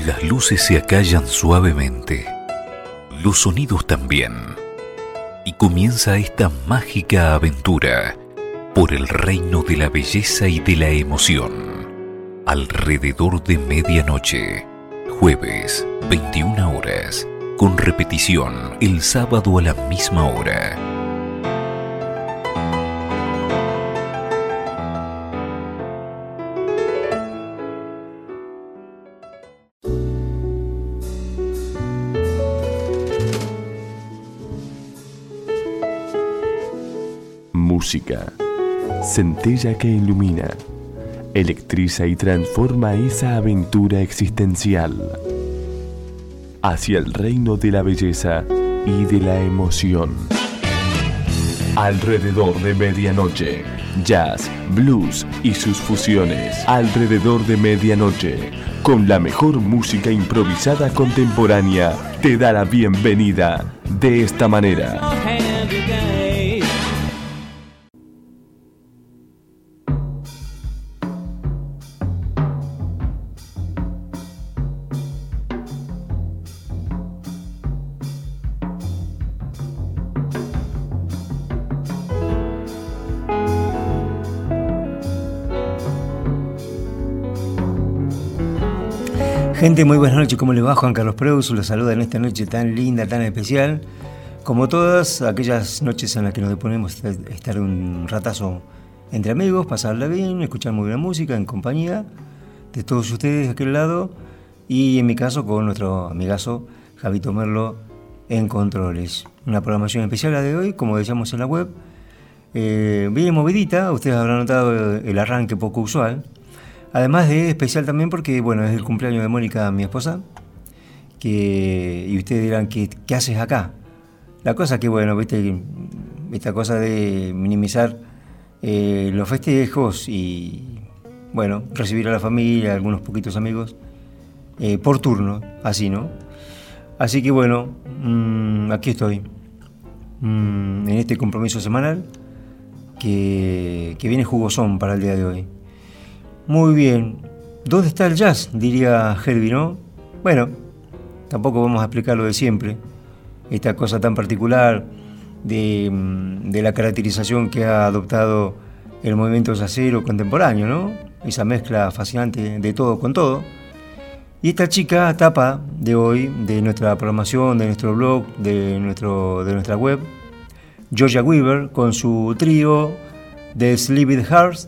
Las luces se acallan suavemente, los sonidos también, y comienza esta mágica aventura por el reino de la belleza y de la emoción. Alrededor de medianoche, jueves, 21 horas, con repetición el sábado a la misma hora. Música, centella que ilumina, electriza y transforma esa aventura existencial hacia el reino de la belleza y de la emoción. Alrededor de medianoche, jazz, blues y sus fusiones. Alrededor de medianoche, con la mejor música improvisada contemporánea, te da la bienvenida de esta manera. Gente, muy buenas noches, ¿cómo les va? Juan Carlos Preus los saluda en esta noche tan linda, tan especial, como todas aquellas noches en las que nos disponemos a estar un ratazo entre amigos, pasarla bien, escuchar muy buena música en compañía de todos ustedes de aquel lado, y en mi caso con nuestro amigazo Javito Merlo en controles. Una programación especial la de hoy, como decíamos en la web, bien movidita. Ustedes habrán notado el arranque poco usual. Además de especial también porque, bueno, es el cumpleaños de Mónica, mi esposa, y ustedes dirán, ¿qué haces acá? La cosa que, bueno, viste, esta cosa de minimizar los festejos y, bueno, recibir a la familia, a algunos poquitos amigos, por turno, así, ¿no? Así que, bueno, aquí estoy, en este compromiso semanal que viene jugosón para el día de hoy. Muy bien. ¿Dónde está el jazz?, diría Herbie, ¿no? Bueno, tampoco vamos a explicar lo de siempre. Esta cosa tan particular de la caracterización que ha adoptado el movimiento jazzero contemporáneo, ¿no? Esa mezcla fascinante de todo con todo. Y esta chica tapa de hoy, de nuestra programación, de nuestro blog, de nuestra web, Georgia Weaver, con su trío de Sleepy Hearts,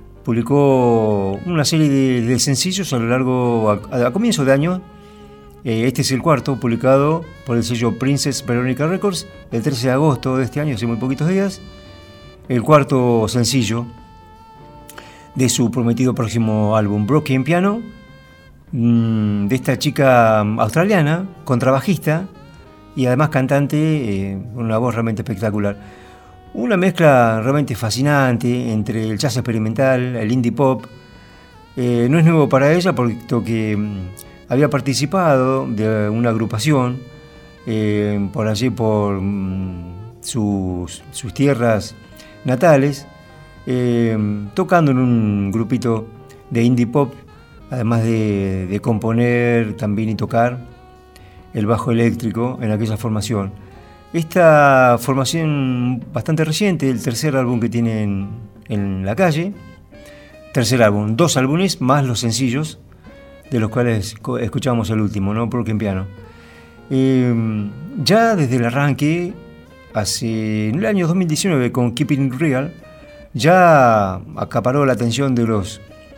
publicó una serie de sencillos a comienzo de año. Este es el cuarto, publicado por el sello Princess Veronica Records el 13 de agosto de este año, hace muy poquitos días. El cuarto sencillo de su prometido próximo álbum, Broken Piano, de esta chica australiana, contrabajista y además cantante, con una voz realmente espectacular. Una mezcla realmente fascinante entre el jazz experimental, el indie pop. No es nuevo para ella porque había participado de una agrupación por allí, por sus tierras natales, tocando en un grupito de indie pop, además de componer también y tocar el bajo eléctrico en aquella formación. Esta formación bastante reciente, el tercer álbum que tienen en la calle, tercer álbum, 2 álbumes más los sencillos, de los cuales escuchamos el último, ¿no? Broken Piano. Ya desde el arranque, en el año 2019, con Keeping It Real, ya acaparó la atención del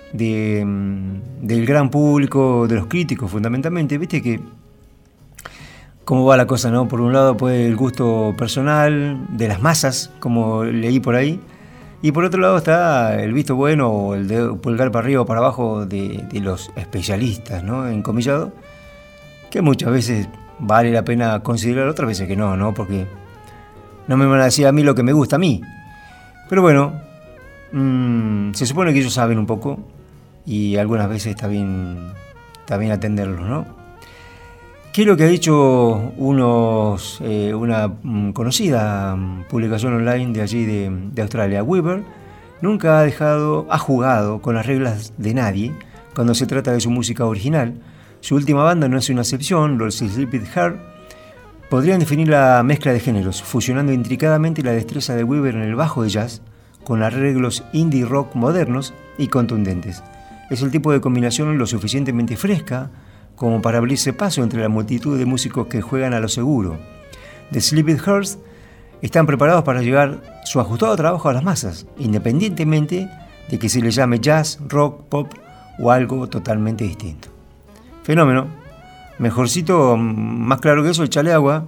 gran público, de los críticos fundamentalmente. Viste que cómo va la cosa, ¿no? Por un lado, pues el gusto personal de las masas, como leí por ahí, y por otro lado está el visto bueno o el de pulgar para arriba o para abajo de los especialistas, ¿no? Encomillado, que muchas veces vale la pena considerar, otras veces que no, porque no me van a decir a mí lo que me gusta a mí. Pero bueno, se supone que ellos saben un poco y algunas veces está bien atenderlos, ¿no? ¿Qué es lo que ha dicho una conocida publicación online de allí de Australia? Weaver nunca ha jugado con las reglas de nadie cuando se trata de su música original. Su última banda no es una excepción, los Sleepy Heart podrían definir la mezcla de géneros, fusionando intricadamente la destreza de Weaver en el bajo de jazz con arreglos indie rock modernos y contundentes. Es el tipo de combinación lo suficientemente fresca como para abrirse paso entre la multitud de músicos que juegan a lo seguro. The Sleepy Hearts están preparados para llevar su ajustado trabajo a las masas, independientemente de que se le llame jazz, rock, pop o algo totalmente distinto. Fenómeno. Mejorcito, más claro que eso, echale agua.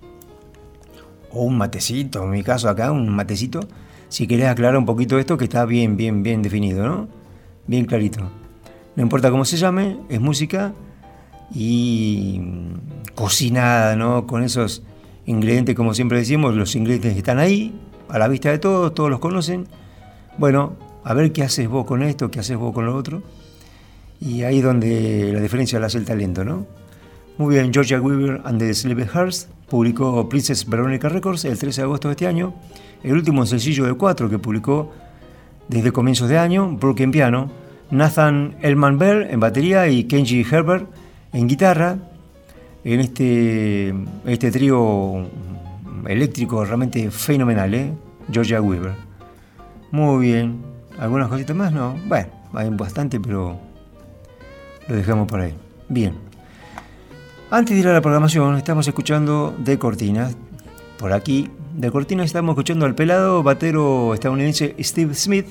O un matecito, en mi caso acá, un matecito. Si querés aclarar un poquito esto, que está bien definido, ¿no? Bien clarito. No importa cómo se llame, es música y cocinada, ¿no? Con esos ingredientes, como siempre decimos, los ingredientes están ahí, a la vista de todos, todos los conocen. Bueno, a ver qué haces vos con esto, qué haces vos con lo otro. Y ahí es donde la diferencia la hace el talento, ¿no? Muy bien, Georgia Weaver and the Sleepy Hearts publicó Princess Veronica Records el 13 de agosto de este año, el último sencillo de 4 que publicó desde comienzos de año, Brooke en piano, Nathan Elman Bell en batería y Kenji Herbert en guitarra, en este trío eléctrico realmente fenomenal, Georgia Weaver. Muy bien, ¿algunas cositas más? No, bueno, hay bastante, pero lo dejamos por ahí. Bien. Antes de ir a la programación, estamos escuchando de cortinas. Por aquí, de cortinas, estamos escuchando al pelado batero estadounidense Steve Smith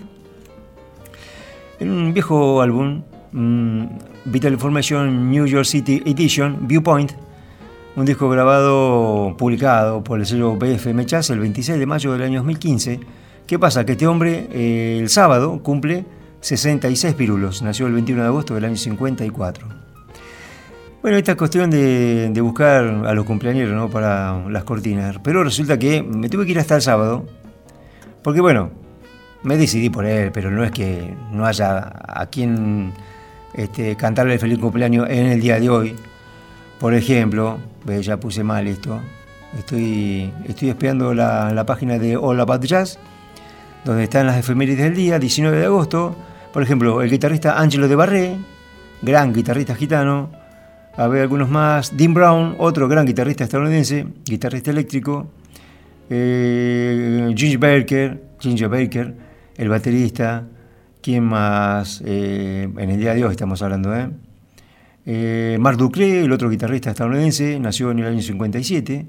en un viejo álbum, Vital Information New York City Edition, Viewpoint, un disco grabado, publicado por el sello BFM Jazz el 26 de mayo del año 2015. ¿Qué pasa? Que este hombre el sábado cumple 66 pirulos, nació el 21 de agosto del año 54. Bueno, esta cuestión de buscar a los cumpleañeros, ¿no?, para las cortinas, pero resulta que me tuve que ir hasta el sábado, porque bueno, me decidí por él, pero no es que no haya a quien cantarle el feliz cumpleaños en el día de hoy. Por ejemplo, ya puse mal esto, estoy espiando la página de All About Jazz, donde están las efemérides del día, 19 de agosto, por ejemplo, el guitarrista Angelo de Barré, gran guitarrista gitano. A ver, algunos más. Dean Brown, otro gran guitarrista estadounidense, guitarrista eléctrico. Ginger Baker, el baterista. ¿Quién más? En el día de hoy estamos hablando, Mark Dupree, el otro guitarrista estadounidense, nació en el año 57.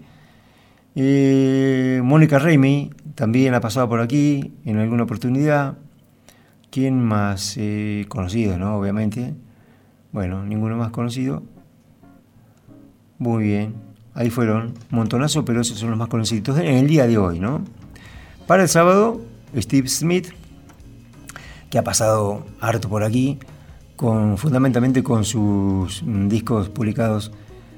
Mónica Ramey también ha pasado por aquí en alguna oportunidad. ¿Quién más? Conocido, ¿no? Obviamente. Bueno, ninguno más conocido. Muy bien, ahí fueron un montonazo, pero esos son los más conocidos en el día de hoy, ¿no? Para el sábado, Steve Smith, que ha pasado harto por aquí, fundamentalmente con sus discos publicados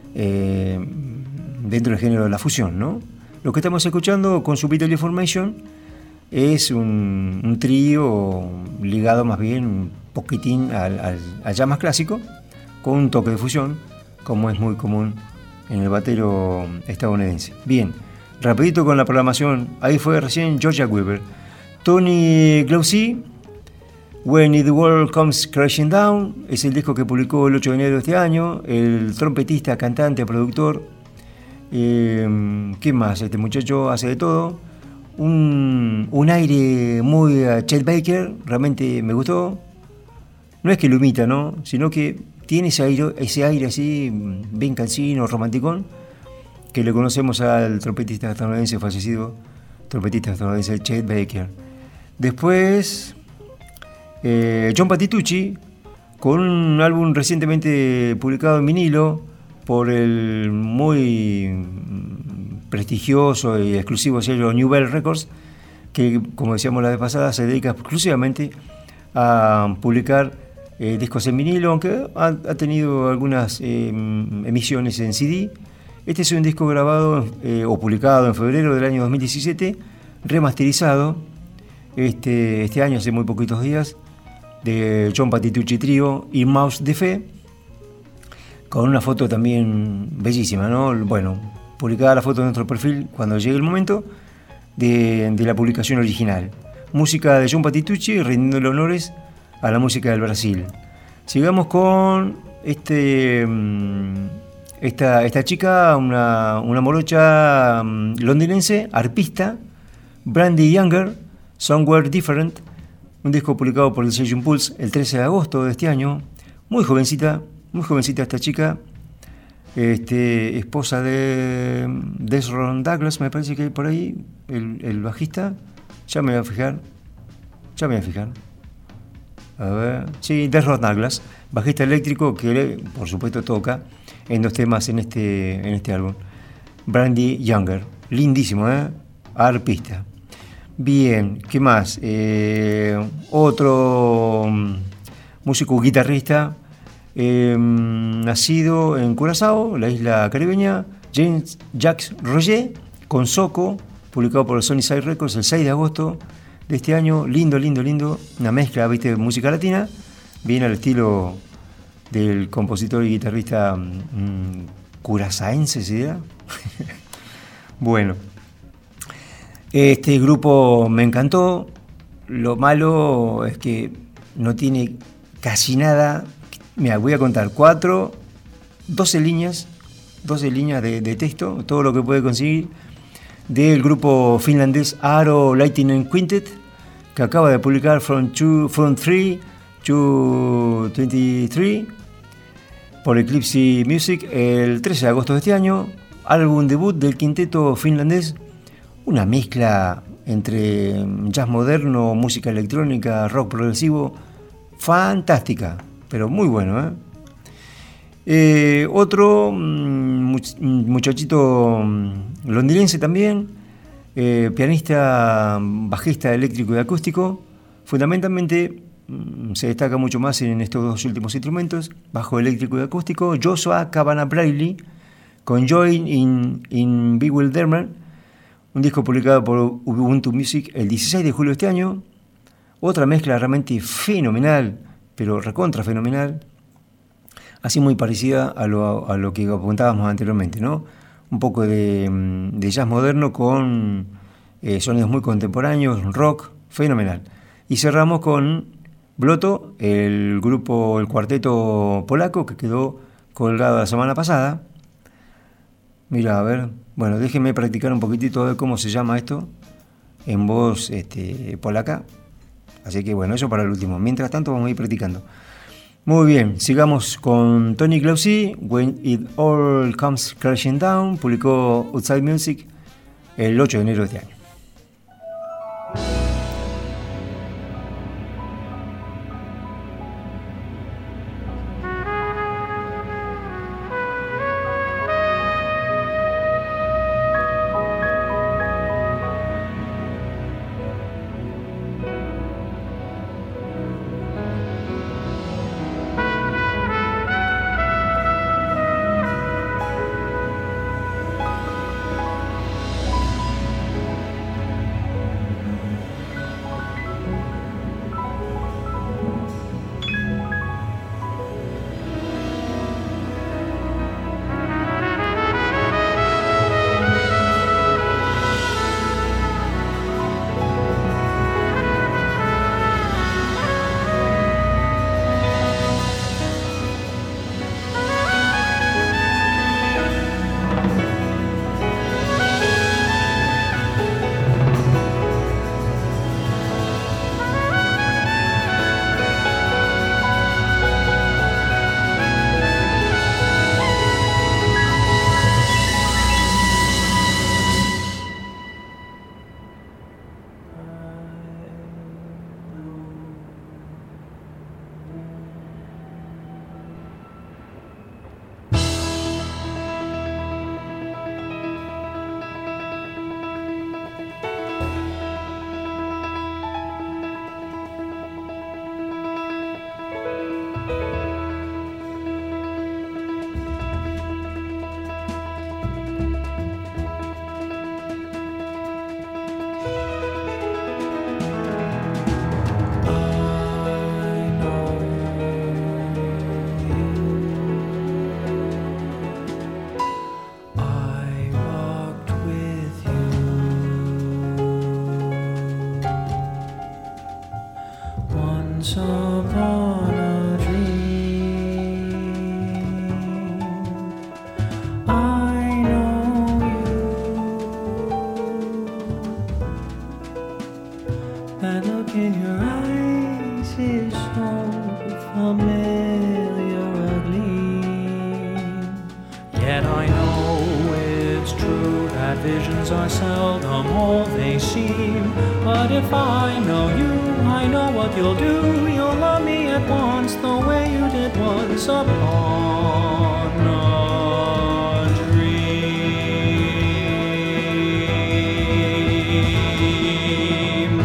dentro del género de la fusión, ¿no? Lo que estamos escuchando con su Vital Information es un trío ligado más bien un poquitín al jazz más clásico, con un toque de fusión, como es muy común en el batero estadounidense. Bien, rapidito con la programación. Ahí fue recién Georgia Weaver. Tony Glaucy, When the World Comes Crashing Down, es el disco que publicó el 8 de enero de este año. El trompetista, cantante, productor. ¿Qué más? Este muchacho hace de todo. Un aire muy Chet Baker, realmente me gustó. No es que lo imita, ¿no?, sino que tiene ese aire así, bien cansino, romanticón, que le conocemos al trompetista estadounidense fallecido, Chet Baker. Después, John Patitucci, con un álbum recientemente publicado en vinilo por el muy prestigioso y exclusivo sello New Bell Records, que, como decíamos la vez pasada, se dedica exclusivamente a publicar discos en vinilo, aunque ha tenido algunas emisiones en CD. Este es un disco grabado o publicado en febrero del año 2017, remasterizado este año, hace muy poquitos días, de John Patitucci Trio y Mouse de Fe, con una foto también bellísima, ¿no? Bueno, publicada la foto en nuestro perfil cuando llegue el momento de la publicación original. Música de John Patitucci, rindiéndole honores a la música del Brasil. Sigamos con esta chica, una morocha londinense, arpista, Brandy Younger, Somewhere Different, un disco publicado por el sello Impulse el 13 de agosto de este año. Muy jovencita esta chica, esposa de Desron Douglas, me parece que hay por ahí, el bajista. Ya me voy a fijar. A ver, sí, Desron Douglas, bajista eléctrico que por supuesto toca en 2 temas en este álbum. Brandy Younger, lindísimo, arpista. Bien, ¿qué más? Otro músico guitarrista, nacido en Curazao, la isla caribeña, James Jacques Roger, con Soco, publicado por Sunnyside Records el 6 de agosto de este año. Lindo, una mezcla, ¿viste? Música latina, bien al estilo del compositor y guitarrista curazaense, ¿se dirá? Bueno, este grupo me encantó. Lo malo es que no tiene casi nada. Mira, voy a contar 12 líneas de texto, todo lo que puede conseguir, del grupo finlandés Aro Lightning Quintet, que acaba de publicar From 3 to 23 por Eclipse Music el 13 de agosto de este año. Álbum debut del quinteto finlandés, una mezcla entre jazz moderno, música electrónica, rock progresivo, fantástica, pero muy bueno, Otro muchachito londinense también, pianista, bajista eléctrico y acústico. Fundamentalmente se destaca mucho más en estos 2 últimos instrumentos, bajo eléctrico y acústico, Joshua Cabana Bradley, con Joy in Bewilderment, un disco publicado por Ubuntu Music el 16 de julio de este año. Otra mezcla realmente fenomenal, pero recontra fenomenal, así muy parecida a lo que apuntábamos anteriormente, ¿no? Un poco de jazz moderno con sonidos muy contemporáneos, rock, fenomenal. Y cerramos con Bloto, el cuarteto polaco que quedó colgado la semana pasada. Mira, a ver, bueno, déjenme practicar un poquitito de cómo se llama esto en voz polaca. Así que bueno, eso para el último. Mientras tanto vamos a ir practicando. Muy bien, sigamos con Tony Clausi, When It All Comes Crashing Down, publicó Outside Music el 8 de enero de este año. Once upon a dream is so familiarly. Yet I know it's true that visions are seldom all they seem. But if I know you, I know what you'll do. You'll love me at once the way you did once upon a dream.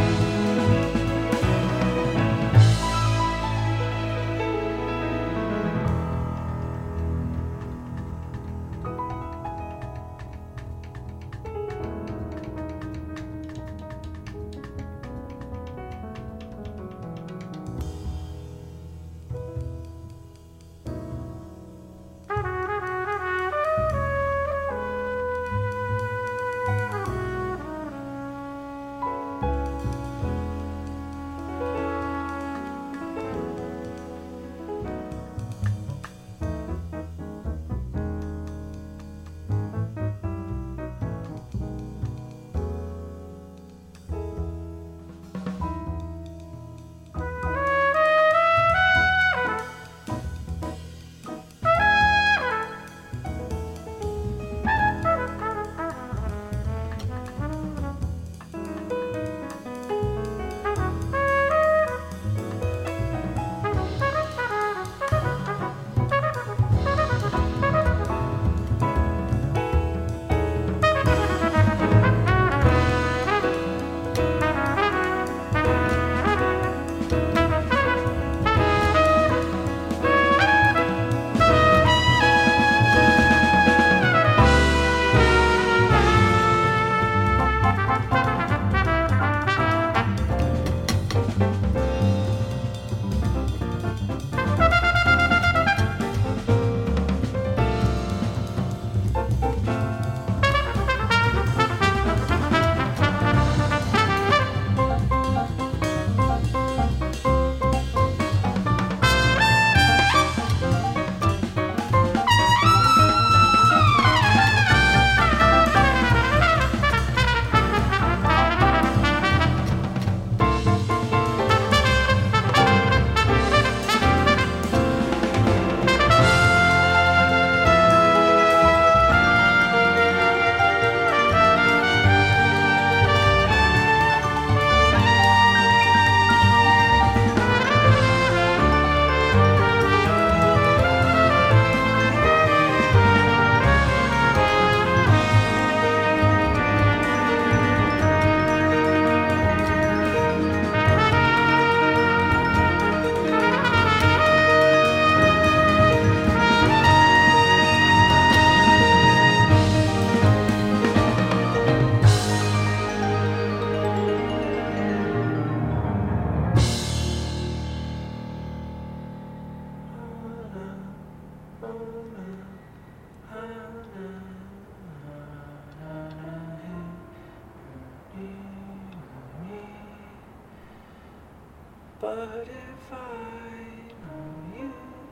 But if I know you,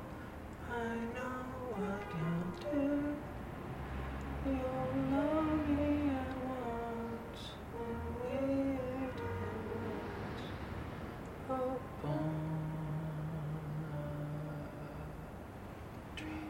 I know what you'll do. You'll love me at once when we're upon a dream.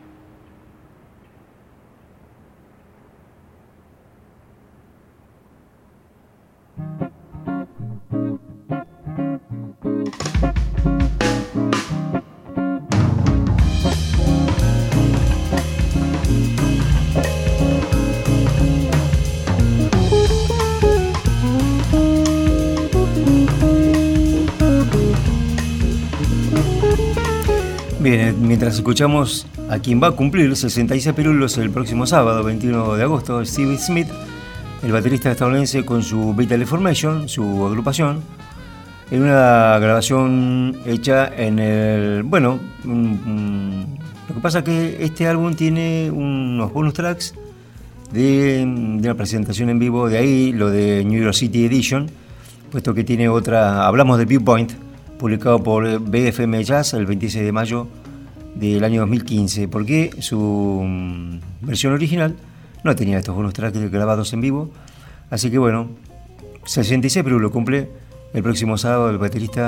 Bien, mientras escuchamos a quien va a cumplir 66 pirulos el próximo sábado, 21 de agosto, Steve Smith, el baterista estadounidense con su Vital Formation, su agrupación, en una grabación hecha en el... Bueno, lo que pasa es que este álbum tiene unos bonus tracks de una presentación en vivo, de ahí lo de New York City Edition, puesto que tiene otra... Hablamos de Viewpoint, publicado por BFM Jazz el 26 de mayo del año 2015, porque su versión original no tenía estos bonus tracks grabados en vivo. Así que bueno, 66 pero lo cumple el próximo sábado el baterista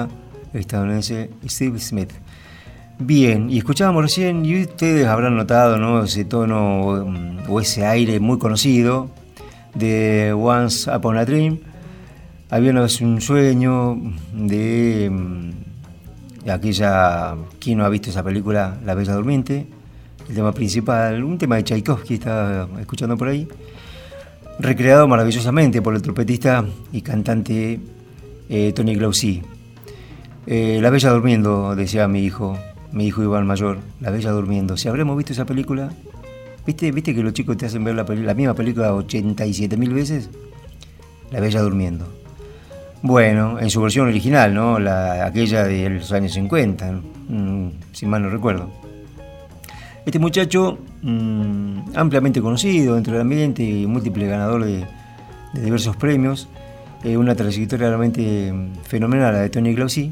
estadounidense Steve Smith. Bien, y escuchábamos recién, y ustedes habrán notado, ¿no?, ese tono o ese aire muy conocido de Once Upon a Dream. Había una vez un sueño de aquella... ¿Quién no ha visto esa película, La Bella Durmiente? El tema principal, un tema de Tchaikovsky, estaba escuchando por ahí, recreado maravillosamente por el trompetista y cantante Tony Glauci. La Bella Durmiendo, decía mi hijo Iván Mayor, La Bella Durmiendo. Si habremos visto esa película, ¿viste que los chicos te hacen ver la misma película 87.000 veces? La Bella Durmiendo. Bueno, en su versión original, ¿no? Aquella de los años 50, si mal no recuerdo. Este muchacho, ampliamente conocido dentro del ambiente y múltiple ganador de diversos premios, una trayectoria realmente fenomenal la de Tony Glauci,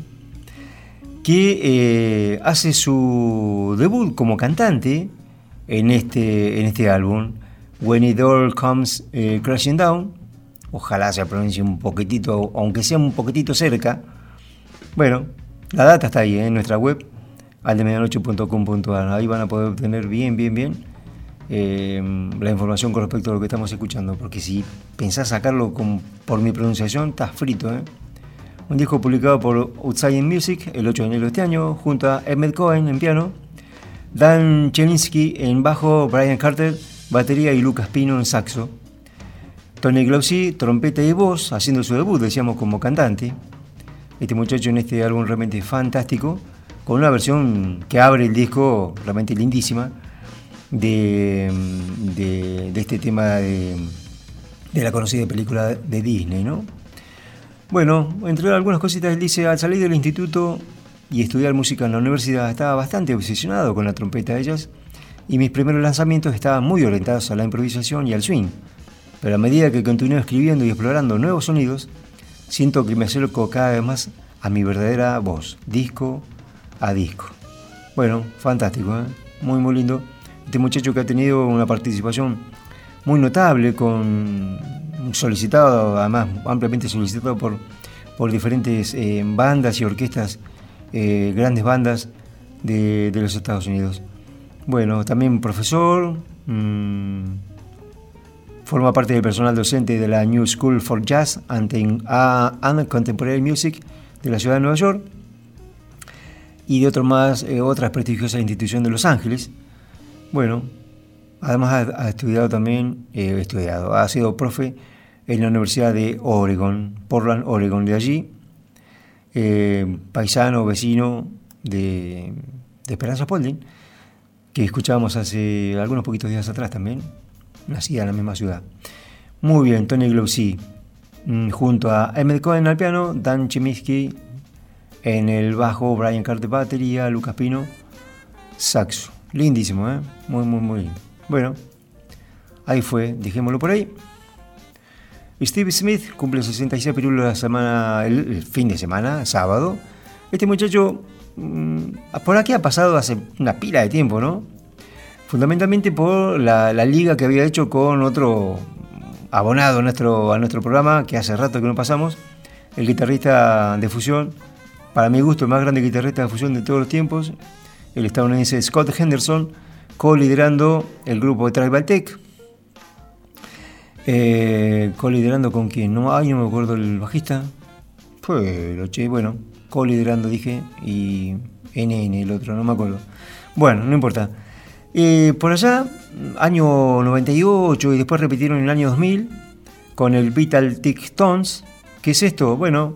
que hace su debut como cantante en este álbum, When It All Comes Crashing Down. Ojalá se pronuncie un poquitito, aunque sea un poquitito cerca. Bueno, la data está ahí en nuestra web, aldemedianoche.com.ar. Ahí van a poder obtener bien la información con respecto a lo que estamos escuchando, porque si pensás sacarlo por mi pronunciación, estás frito, ¿eh? Un disco publicado por Outside Music el 8 de enero de este año, junto a Emmett Cohen en piano, Dan Chelinsky en bajo, Brian Carter batería y Lucas Pino en saxo. Tony Glauci, trompeta y voz, haciendo su debut, decíamos, como cantante. Este muchacho en este álbum realmente fantástico, con una versión que abre el disco realmente lindísima de este tema de la conocida película de Disney, ¿no? Bueno, entre algunas cositas, él dice: al salir del instituto y estudiar música en la universidad, estaba bastante obsesionado con la trompeta de jazz, y mis primeros lanzamientos estaban muy orientados a la improvisación y al swing. Pero a medida que continúo escribiendo y explorando nuevos sonidos, siento que me acerco cada vez más a mi verdadera voz, disco a disco. Bueno, fantástico, ¿eh? Muy lindo. Este muchacho que ha tenido una participación muy notable, además ampliamente solicitado por diferentes bandas y orquestas, grandes bandas de los Estados Unidos. Bueno, también profesor, forma parte del personal docente de la New School for Jazz and Contemporary Music de la ciudad de Nueva York y de otras prestigiosas instituciones de Los Ángeles. Bueno, además ha estudiado también, ha sido profe en la Universidad de Oregon, Portland, Oregon, de allí, paisano, vecino de Esperanza Spalding, que escuchábamos hace algunos poquitos días atrás también, nacida en la misma ciudad. Muy bien, Tony Glauci, junto a Emmett Cohen al piano, Dan Chelinsky en el bajo, Brian Carter batería, Lucas Pino saxo. Lindísimo, ¿eh? Muy lindo. Bueno, ahí fue, dejémoslo por ahí. Steve Smith cumple 66 pirulos el fin de semana, sábado. Este muchacho por aquí ha pasado hace una pila de tiempo, ¿no? Fundamentalmente por la liga que había hecho con otro abonado a nuestro programa, que hace rato que no pasamos, el guitarrista de fusión, para mi gusto el más grande guitarrista de fusión de todos los tiempos, el estadounidense Scott Henderson, co-liderando el grupo de Tribal Tech. Co-liderando con quién, no me acuerdo el bajista, co-liderando dije, y NN el otro, no me acuerdo. Bueno, no importa. Por allá, año 98, y después repitieron en el año 2000 con el Vital Tech Tones. ¿Qué es esto? Bueno,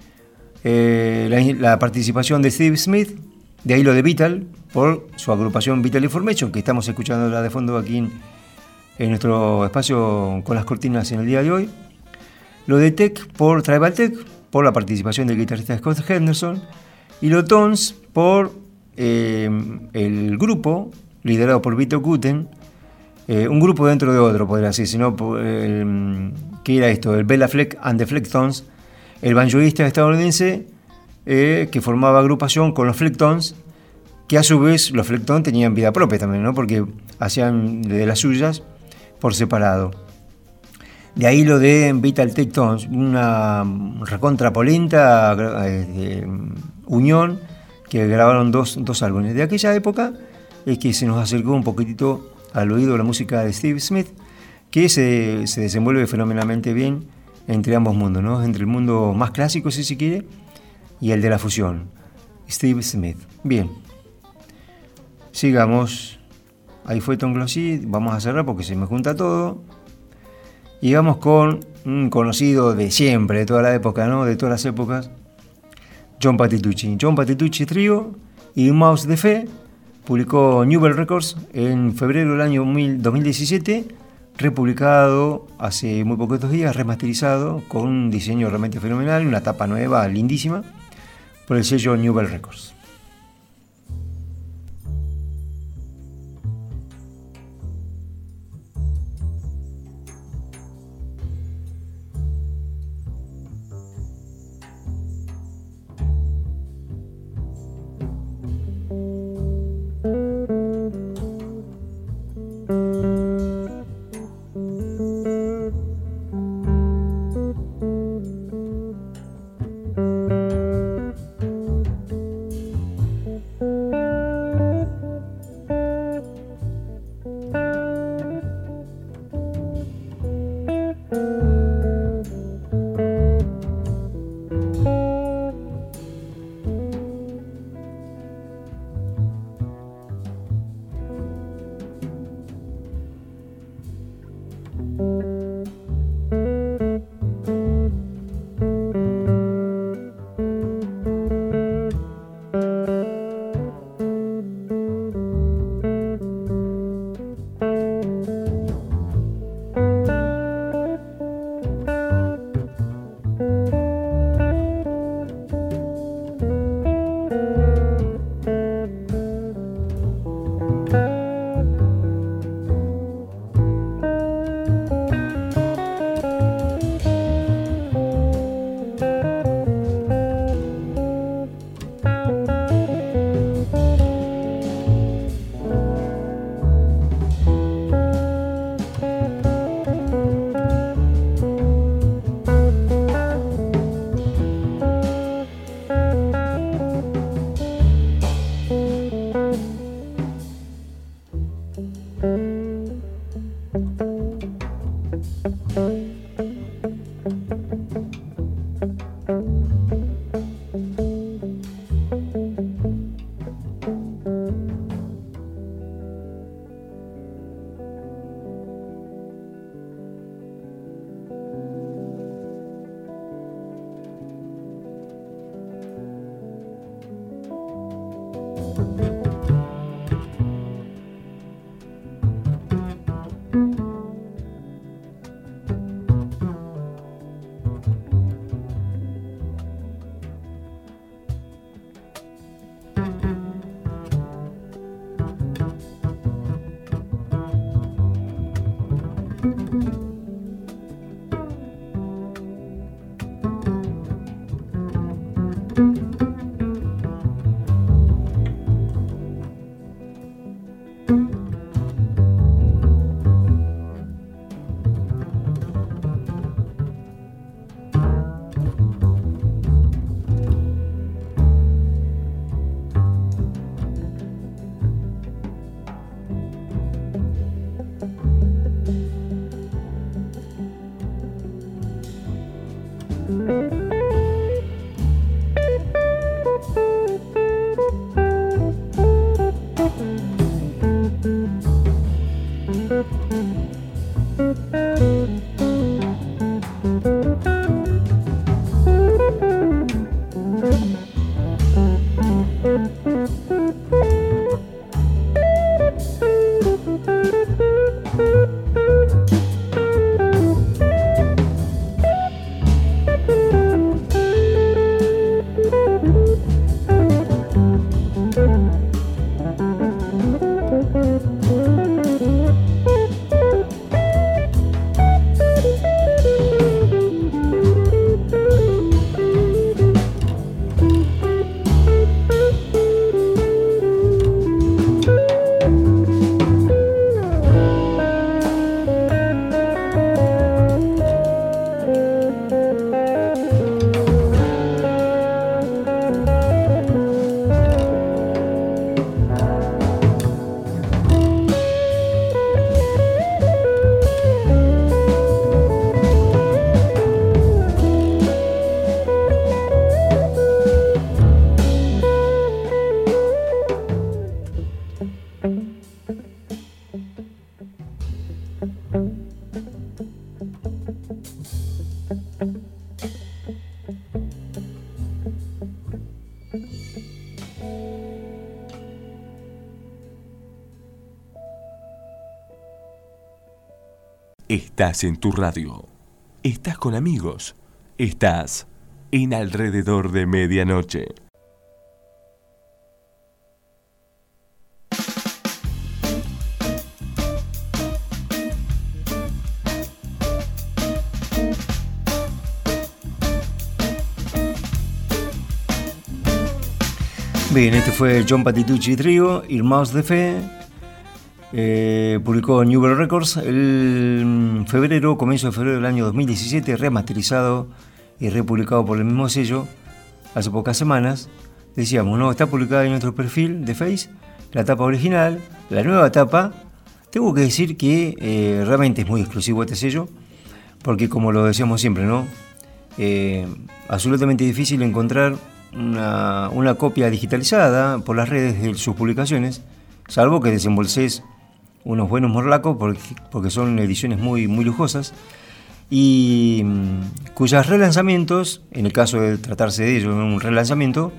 la participación de Steve Smith, de ahí lo de Vital, por su agrupación Vital Information, que estamos escuchando de fondo aquí en nuestro espacio con las cortinas en el día de hoy. Lo de Tech por Tribal Tech, por la participación del guitarrista Scott Henderson, y lo Tones por el grupo liderado por Vito Guten, un grupo dentro de otro, podría decirse, ¿no? ¿Qué era esto? El Bela Fleck and the Flecktones, el banjoista estadounidense que formaba agrupación con los Flecktones, que a su vez los Flecktones tenían vida propia también, ¿no? Porque hacían de las suyas por separado. De ahí lo de Vital Tectons, una recontrapolenta unión que grabaron dos álbumes. De aquella época es que se nos acercó un poquitito al oído la música de Steve Smith, que se desenvuelve fenomenalmente bien entre ambos mundos, ¿no? Entre el mundo más clásico, si se quiere, y el de la fusión. Steve Smith. Bien. Sigamos. Ahí fue Tom Glossy. Vamos a cerrar porque se me junta todo. Y vamos con un conocido de siempre, de toda la época, ¿no? De todas las épocas. John Patitucci. John Patitucci Trio y Mouse de Fe. Publicó New Bell Records en febrero del año 2017. Republicado hace muy poquitos días, remasterizado, con un diseño realmente fenomenal, una tapa nueva, lindísima, por el sello New Bell Records. Estás en tu radio. Estás con amigos. Estás en Alrededor de Medianoche. Bien, este fue el John Patitucci Trio, Il Mouse de Fe. Publicó New World Records el comienzo de febrero del año 2017, remasterizado y republicado por el mismo sello hace pocas semanas. Decíamos, ¿no? Está publicada en nuestro perfil de Face, la tapa original, la nueva tapa. Tengo que decir que realmente es muy exclusivo este sello, porque como lo decíamos siempre, ¿no? Absolutamente difícil encontrar una copia digitalizada por las redes de sus publicaciones, salvo que desembolses unos buenos morlacos porque son ediciones muy, muy lujosas y cuyos relanzamientos, en el caso de tratarse de ello, un relanzamiento,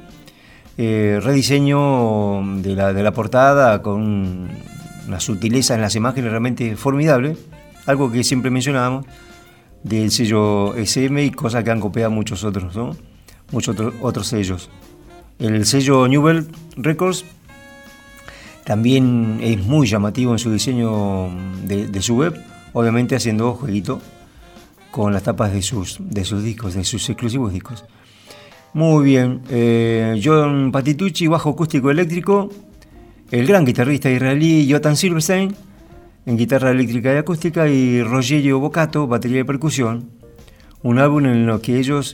rediseño de la portada con una sutileza en las imágenes realmente formidable, algo que siempre mencionábamos del sello SM y cosas que han copiado muchos otros, ¿no? Muchos otros sellos. El sello New World Records también es muy llamativo en su diseño de su web, obviamente haciendo jueguito con las tapas de sus discos, de sus exclusivos discos. Muy bien, John Patitucci, bajo acústico eléctrico, el gran guitarrista israelí Yotam Silverstein en guitarra eléctrica y acústica y Rogerio Bocato, batería y percusión. Un álbum en el que ellos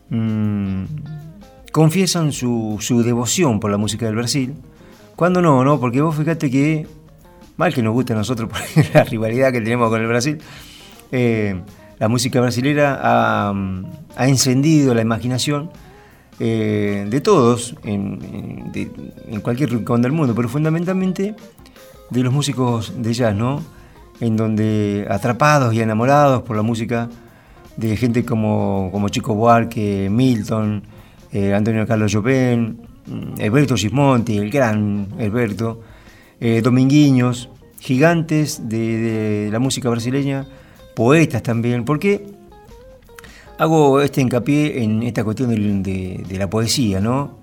confiesan su devoción por la música del Brasil. Cuando no, porque vos fíjate que, mal que nos guste a nosotros por la rivalidad que tenemos con el Brasil, la música brasilera ha encendido la imaginación de todos en cualquier rincón del mundo, pero fundamentalmente de los músicos de jazz, ¿no? En donde atrapados y enamorados por la música de gente como Chico Buarque, Milton, Antonio Carlos Jobim, Alberto Gismonti, el gran Alberto, Dominguinhos, gigantes de la música brasileña, poetas también. ¿Por qué hago este hincapié en esta cuestión de la poesía, ¿no?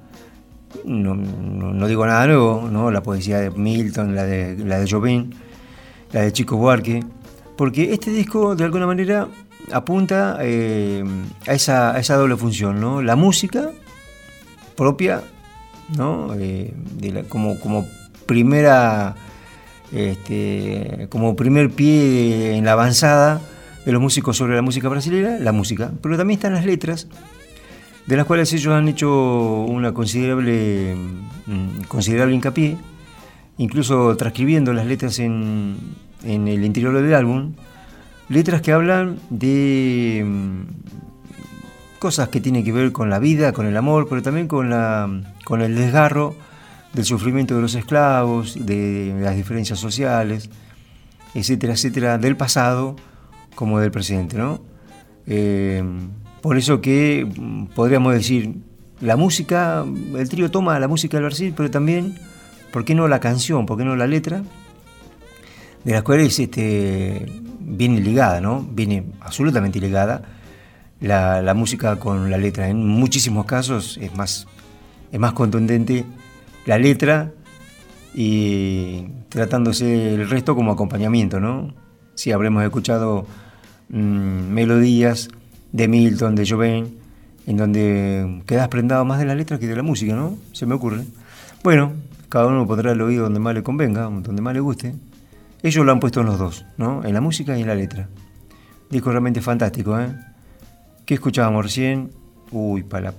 No digo nada nuevo, ¿no? La poesía de Milton, la de Jobim, la de Chico Buarque, porque este disco de alguna manera apunta a esa doble función, ¿no? La música propia, ¿no? Como primera como primer pie en la avanzada de los músicos sobre la música brasileña, la música, pero también están las letras, de las cuales ellos han hecho una considerable hincapié, incluso transcribiendo las letras en el interior del álbum, letras que hablan de cosas que tienen que ver con la vida, con el amor, pero también con el desgarro del sufrimiento de los esclavos, de las diferencias sociales, etcétera, etcétera, del pasado como del presente, ¿no? Por eso que podríamos decir, la música, el trío toma la música del Brasil, pero también, ¿por qué no la canción? ¿Por qué no la letra? De las cuales viene ligada, ¿no? Viene absolutamente ligada la música con la letra. En muchísimos casos es más contundente la letra y tratándose el resto como acompañamiento, ¿no? Sí, habremos escuchado melodías de Milton, de Jobim, en donde quedas prendado más de la letra que de la música, ¿no? Se me ocurre. Bueno, cada uno pondrá el oído donde más le convenga, donde más le guste. Ellos lo han puesto en los dos, ¿no? En la música y en la letra. Disco realmente fantástico, ¿eh? ¿Qué escuchábamos recién? Uy, pala.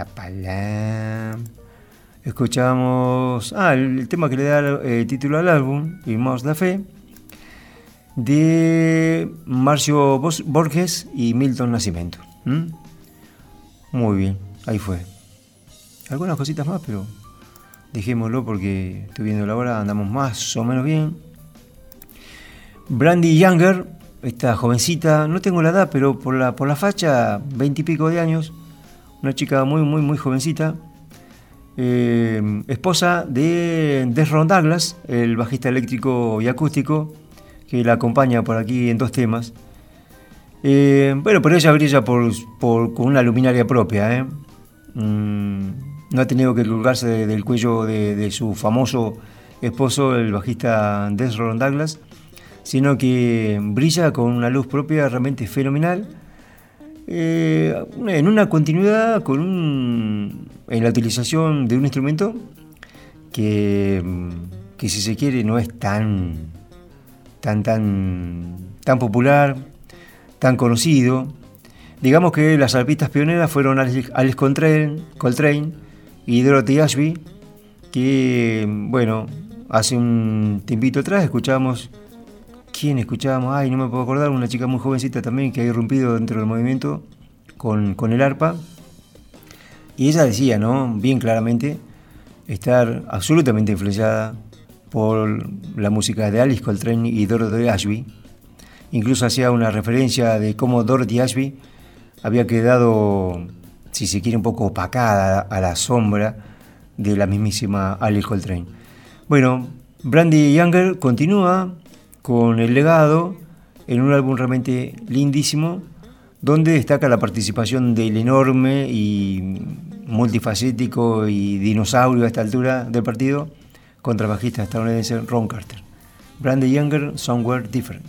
Escuchábamos el tema que le da título al álbum, Il Mouse da Fe, de Márcio Borges y Milton Nascimento. Muy bien, ahí fue. Algunas cositas más, pero dejémoslo porque estoy viendo la hora, andamos más o menos bien. Brandy Younger, esta jovencita, no tengo la edad, pero por la facha, 20 y pico de años, una chica muy, muy, muy jovencita, esposa de Desron Douglas, el bajista eléctrico y acústico, que la acompaña por aquí en dos temas. Bueno, pero ella brilla con una luminaria propia. No ha tenido que colgarse del cuello de su famoso esposo, el bajista Desron Douglas, sino que brilla con una luz propia realmente fenomenal, en una continuidad en la utilización de un instrumento que si se quiere no es tan popular, tan conocido. Digamos que las arpistas pioneras fueron Alice Coltrane y Dorothy Ashby, que, bueno, hace un tiempito atrás escuchábamos. ¿Quién escuchábamos? Ay, no me puedo acordar, una chica muy jovencita también que ha irrumpido dentro del movimiento con el arpa. Y ella decía, ¿no?, bien claramente, estar absolutamente influenciada por la música de Alice Coltrane y Dorothy Ashby. Incluso hacía una referencia de cómo Dorothy Ashby había quedado, si se quiere, un poco opacada a la sombra de la mismísima Alice Coltrane. Bueno, Brandee Younger continúa con el legado en un álbum realmente lindísimo, donde destaca la participación del enorme y multifacético y dinosaurio a esta altura del partido, contrabajista estadounidense Ron Carter. Brandee Younger, Somewhere Different.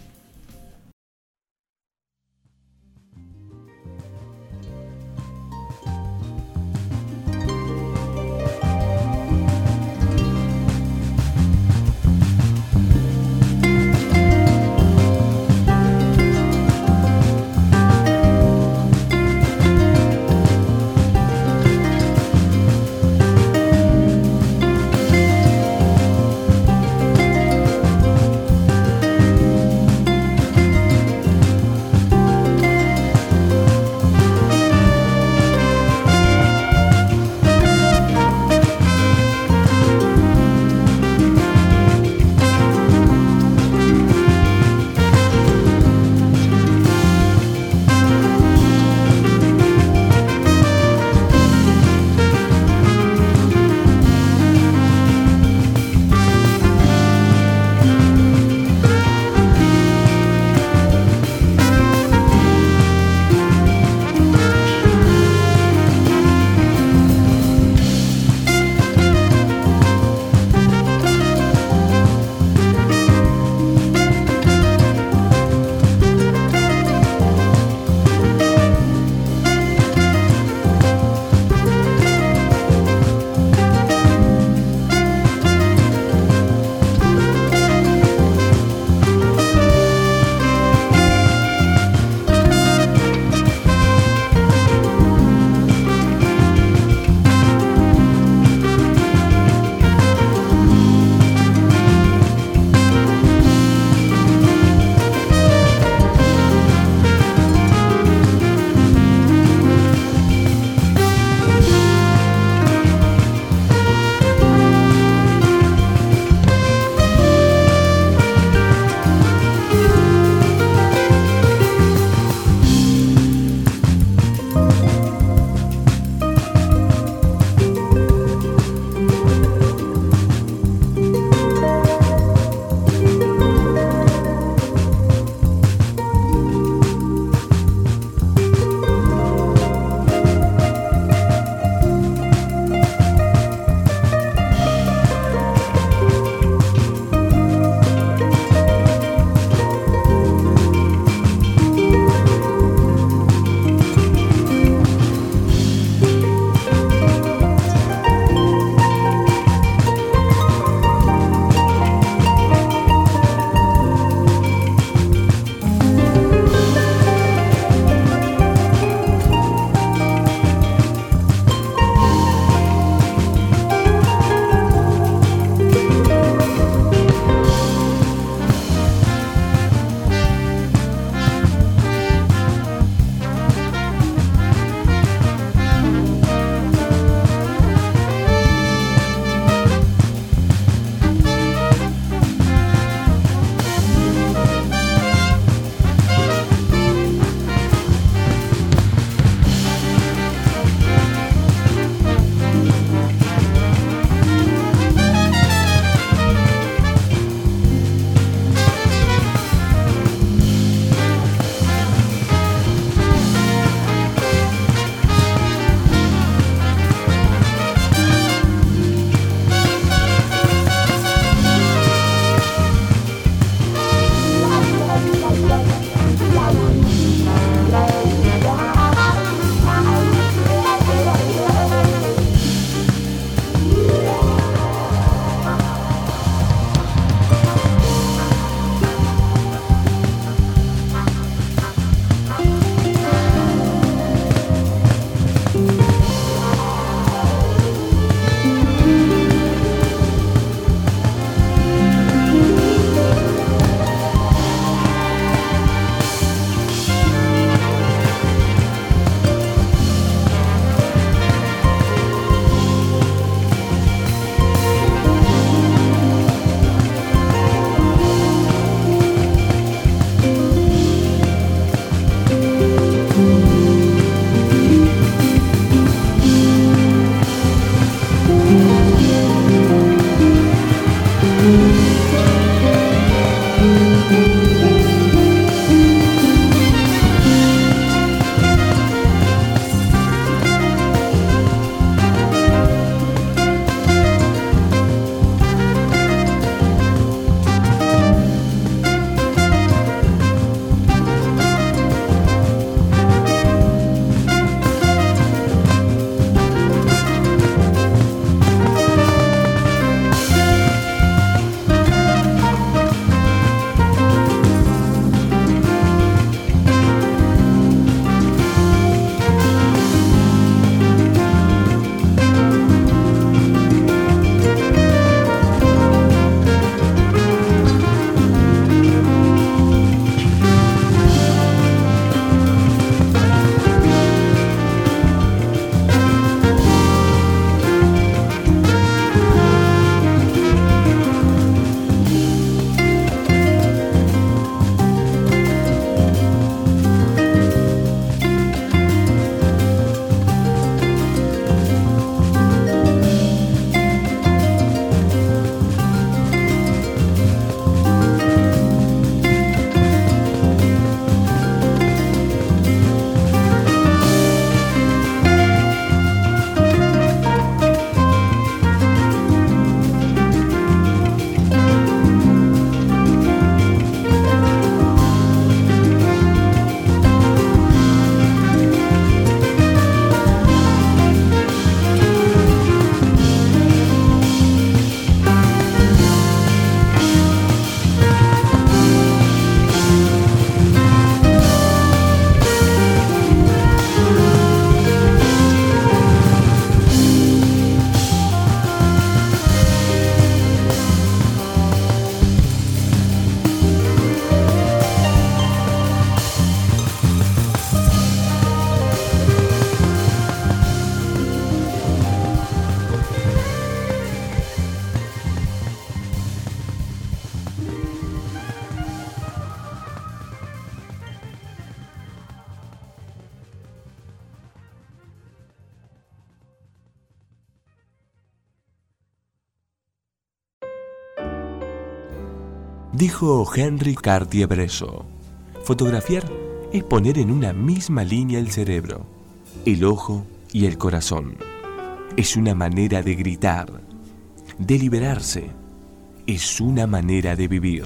Dijo Henry Cartier-Bresson, fotografiar es poner en una misma línea el cerebro, el ojo y el corazón. Es una manera de gritar, de liberarse. Es una manera de vivir.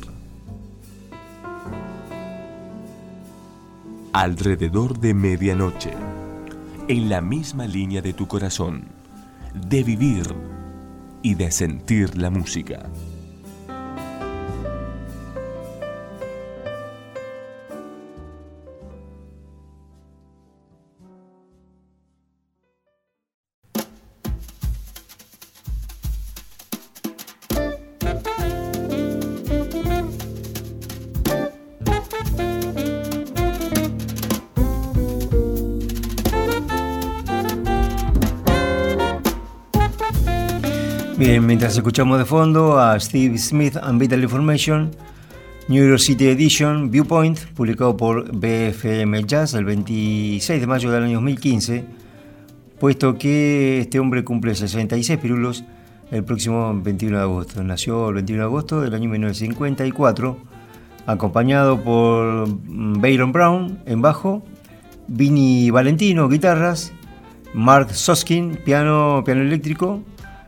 Alrededor de medianoche, en la misma línea de tu corazón, de vivir y de sentir la música. Bien, mientras escuchamos de fondo a Steve Smith and Vital Information, New York City Edition, Viewpoint, publicado por BFM Jazz el 26 de mayo del año 2015, puesto que este hombre cumple 66 pirulos el próximo 21 de agosto. Nació el 21 de agosto del año 1954, acompañado por Byron Brown en bajo, Vinnie Valentino, guitarras, Mark Soskin, piano eléctrico,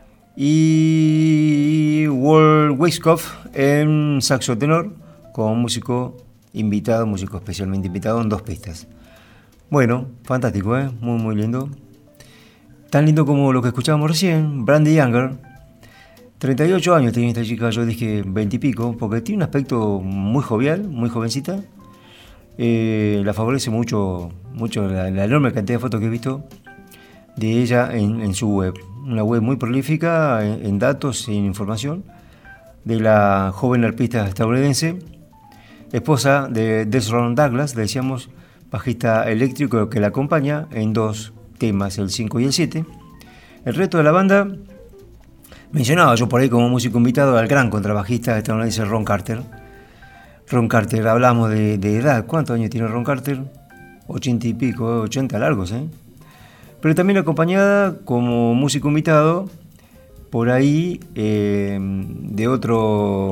y Walt Weiskopf en saxo tenor, como músico especialmente invitado en 2 pistas. Bueno, fantástico, muy lindo. Tan lindo como lo que escuchábamos recién, Brandy Younger. 38 años tiene esta chica, yo dije 20 y pico, porque tiene un aspecto muy jovial, muy jovencita. La favorece mucho la enorme cantidad de fotos que he visto de ella en su web. Una web muy prolífica en datos e información de la joven arpista estadounidense, esposa de Desron Douglas, le decíamos, bajista eléctrico que la acompaña en 2 temas, el 5 y el 7. El resto de la banda, mencionaba yo por ahí como músico invitado al gran contrabajista estadounidense Ron Carter. Ron Carter, hablamos de edad, ¿cuántos años tiene Ron Carter? 80 y pico, 80 largos, pero también acompañada como músico invitado por ahí de otro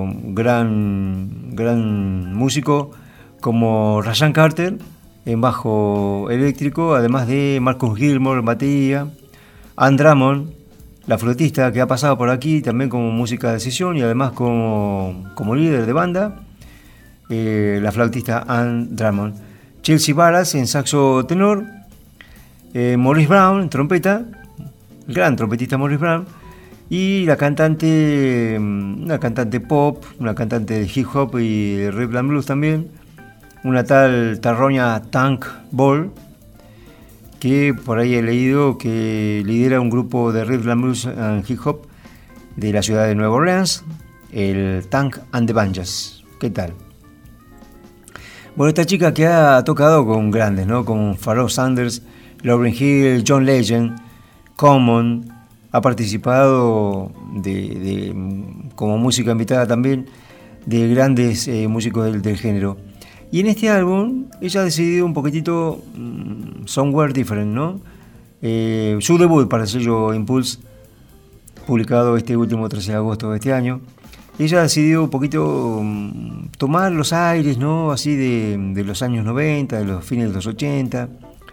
gran músico como Rashaan Carter en bajo eléctrico, además de Marcus Gilmore en batería, Ann Drummond, la flautista que ha pasado por aquí también como música de sesión y además como líder de banda, la flautista Ann Drummond, Chelsea Barras en saxo tenor, Maurice Brown en trompeta, el gran trompetista Maurice Brown, y una cantante pop, una cantante de hip hop y de rhythm and blues también, una tal Tarroña Tank Ball, que por ahí he leído que lidera un grupo de rhythm and blues and hip hop de la ciudad de Nueva Orleans, el Tank and the Banjas. ¿Qué tal? Bueno, esta chica que ha tocado con grandes, ¿no? Como Pharoah Sanders, Lauryn Hill, John Legend, Common, ha participado como música invitada también de grandes músicos del género. Y en este álbum ella ha decidido un poquitito Somewhere Different, ¿no? Su debut para el sello Impulse, publicado este último 13 de agosto de este año. Ella ha decidido un poquito tomar los aires, ¿no? Así de los años 90, de los fines de los 80,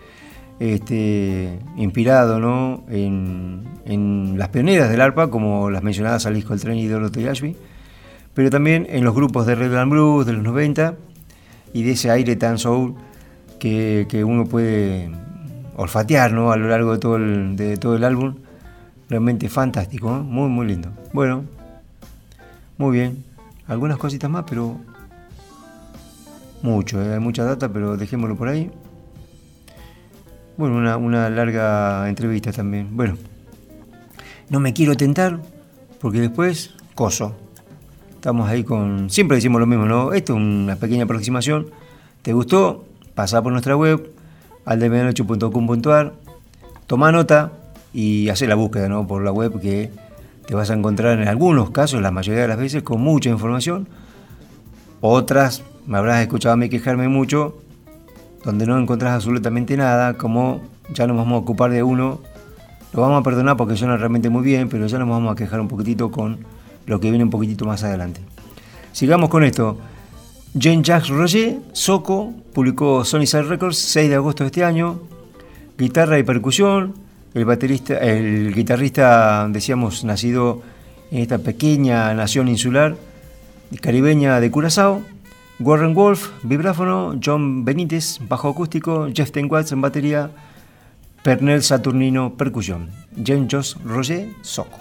inspirado, ¿no? en las pioneras del arpa, como las mencionadas Alice Coltrane y Dorothy Ashby, pero también en los grupos de rhythm and blues de los 90 y de ese aire tan soul que uno puede olfatear, ¿no? A lo largo de todo el álbum. Realmente fantástico, ¿no? Muy lindo. Bueno, muy bien. Algunas cositas más, pero mucho, hay mucha data, pero dejémoslo por ahí. Bueno, una larga entrevista también. Bueno, no me quiero tentar porque después coso. Estamos ahí siempre decimos lo mismo, ¿no? Esto es una pequeña aproximación. ¿Te gustó? Pasá por nuestra web, aldemedianoche.com.ar, toma nota y hacé la búsqueda, ¿no? Por la web, que te vas a encontrar en algunos casos, la mayoría de las veces, con mucha información. Otras, me habrás escuchado a mí quejarme mucho, donde no encontrás absolutamente nada, como ya nos vamos a ocupar de uno. Lo vamos a perdonar porque suena realmente muy bien, pero ya nos vamos a quejar un poquitito con lo que viene un poquitito más adelante. Sigamos con esto. Jean-Jacques Roger, Soko, publicó Sunnyside Records, 6 de agosto de este año. Guitarra y percusión. El guitarrista, decíamos, nacido en esta pequeña nación insular caribeña de Curazao. Warren Wolf, vibráfono. John Benítez, bajo acústico. Jeff Ten Watts en batería. Pernell Saturnino, percusión. Jean-Jacques Roger, Soko.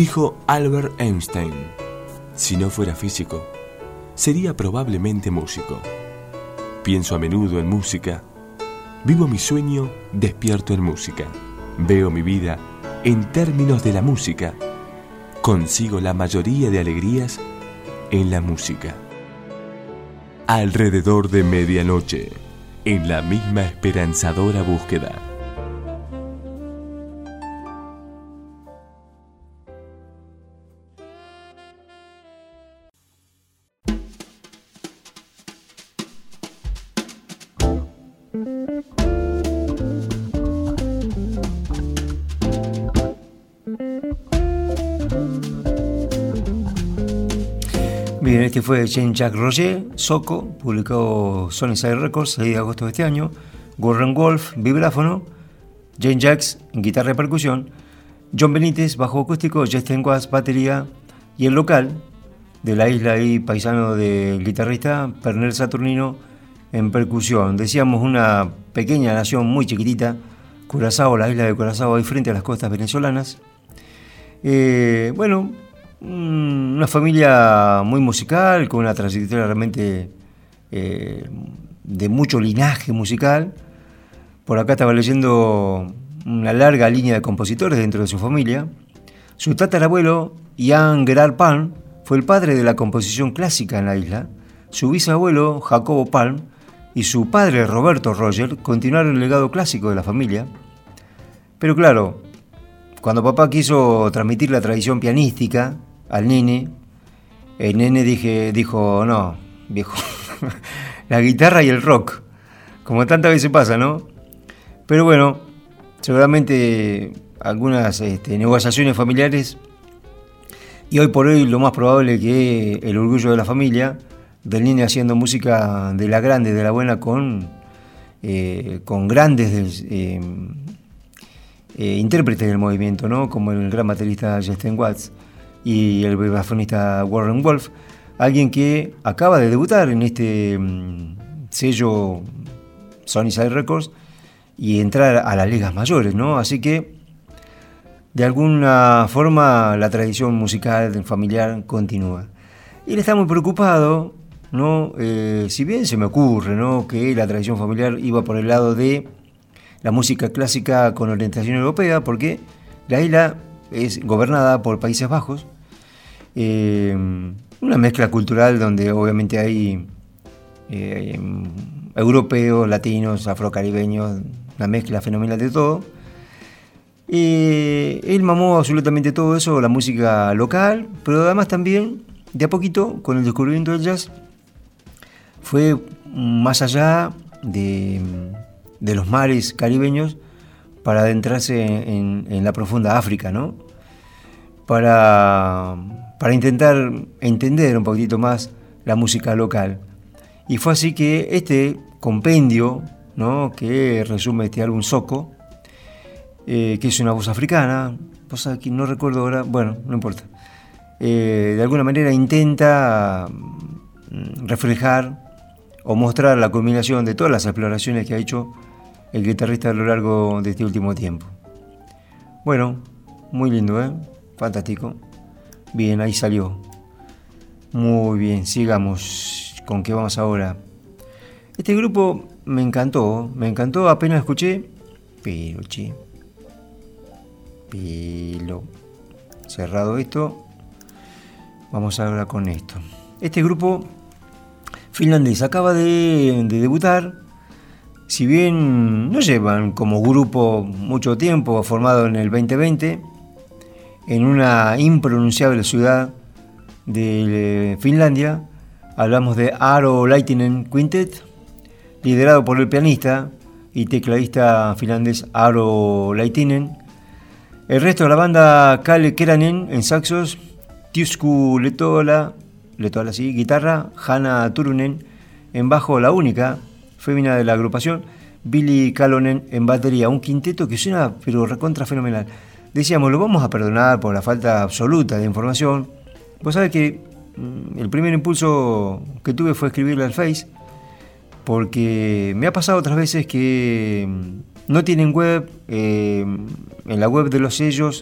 Dijo Albert Einstein: si no fuera físico, sería probablemente músico. Pienso a menudo en música. Vivo mi sueño despierto en música. Veo mi vida en términos de la música. Consigo la mayoría de alegrías en la música. Alrededor de medianoche, en la misma esperanzadora búsqueda. Bien, este fue Jean-Jacques Roger, Soko, publicado Sunnyside Records, 6 de agosto de este año. Warren Wolf, vibráfono. Jean-Jacques, guitarra y percusión. John Benítez, bajo acústico. Justin Watts, batería. Y el local de la isla y paisano del guitarrista Pernell Saturnino en percusión. Decíamos una pequeña nación muy chiquitita, Curazao, la isla de Curazao, ahí frente a las costas venezolanas. Bueno, una familia muy musical, con una trayectoria realmente de mucho linaje musical. Por acá estaba leyendo una larga línea de compositores dentro de su familia. Su tatarabuelo, Jan Gerard Palm, fue el padre de la composición clásica en la isla. Su bisabuelo, Jacobo Palm, y su padre, Roberto Roger, continuaron el legado clásico de la familia. Pero claro, cuando papá quiso transmitir la tradición pianística al nene, el nene dijo, no, viejo, la guitarra y el rock, como tantas veces pasa, ¿no? Pero bueno, seguramente algunas negociaciones familiares, y hoy por hoy lo más probable que el orgullo de la familia, del nene haciendo música de la grande, de la buena, con grandes intérpretes del movimiento, ¿no? Como el gran baterista Justin Watts y el vibrafonista Warren Wolf, alguien que acaba de debutar en este sello Sunnyside Records y entrar a las ligas mayores, ¿no? Así que de alguna forma la tradición musical familiar continúa. Y él está muy preocupado, ¿no? Si bien se me ocurre, ¿no?, que la tradición familiar iba por el lado de la música clásica con orientación europea, porque la isla es gobernada por Países Bajos, una mezcla cultural donde obviamente hay europeos, latinos, afrocaribeños, una mezcla fenomenal de todo. Él mamó absolutamente todo eso, la música local, pero además también, de a poquito, con el descubrimiento del jazz, fue más allá de los mares caribeños para adentrarse en la profunda África, ¿no? Para intentar entender un poquito más la música local. Y fue así que este compendio, ¿no?, que resume este álbum Soko, que es una voz africana, cosa que no recuerdo ahora, bueno, no importa. De alguna manera intenta reflejar o mostrar la culminación de todas las exploraciones que ha hecho el guitarrista a lo largo de este último tiempo. Bueno, muy lindo, ¿eh? Fantástico. Bien, ahí salió. Muy bien, sigamos. ¿Con qué vamos ahora? Este grupo me encantó apenas escuché, pero cerrado esto, vamos ahora con esto. Este grupo finlandés acaba de debutar, si bien no llevan como grupo mucho tiempo, formado en el 2020, en una impronunciable ciudad de Finlandia. Hablamos de Aaro Laitinen Quintet, liderado por el pianista y tecladista finlandés Aaro Laitinen. El resto de la banda: Kalle Keränen en saxos, Tiusku Letola sí, guitarra, Hanna Turunen en bajo, la única fémina de la agrupación, Billy Kalonen en batería. Un quinteto que suena pero recontra fenomenal. Decíamos, lo vamos a perdonar por la falta absoluta de información. Vos sabés que el primer impulso que tuve fue escribirle al Face, porque me ha pasado otras veces que no tienen web, en la web de los sellos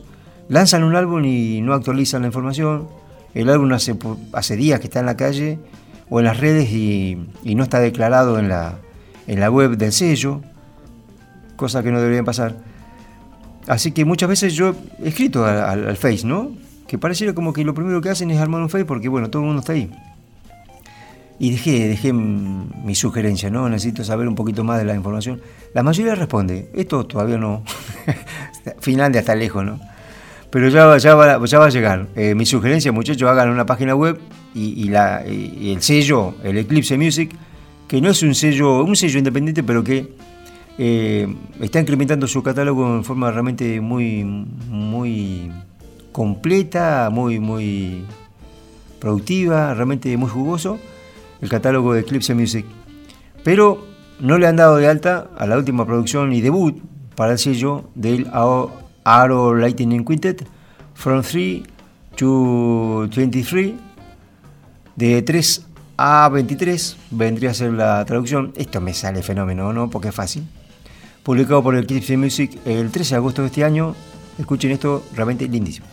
lanzan un álbum y no actualizan la información. El álbum hace días que está en la calle o en las redes y no está declarado en la web del sello, cosa que no deberían pasar. Así que muchas veces yo he escrito al Face, ¿no? Que pareciera como que lo primero que hacen es armar un Face porque, bueno, todo el mundo está ahí. Y dejé mi sugerencia, ¿no? Necesito saber un poquito más de la información. La mayoría responde, esto todavía no, Finlandia está lejos, ¿no? Pero ya va a llegar. Mi sugerencia, muchachos, hagan una página web y el sello, el Eclipse Music, que no es un sello independiente, pero que está incrementando su catálogo en forma realmente muy, muy completa, muy, muy productiva, realmente muy jugoso, el catálogo de Eclipse Music. Pero no le han dado de alta a la última producción y debut para el sello del Arrow Lightning Quintet, From 3 to 23, de 3 a 23, vendría a ser la traducción. Esto me sale fenómeno, ¿no? Porque es fácil. Publicado por el Eclipse Music el 13 de agosto de este año. Escuchen esto, realmente lindísimo.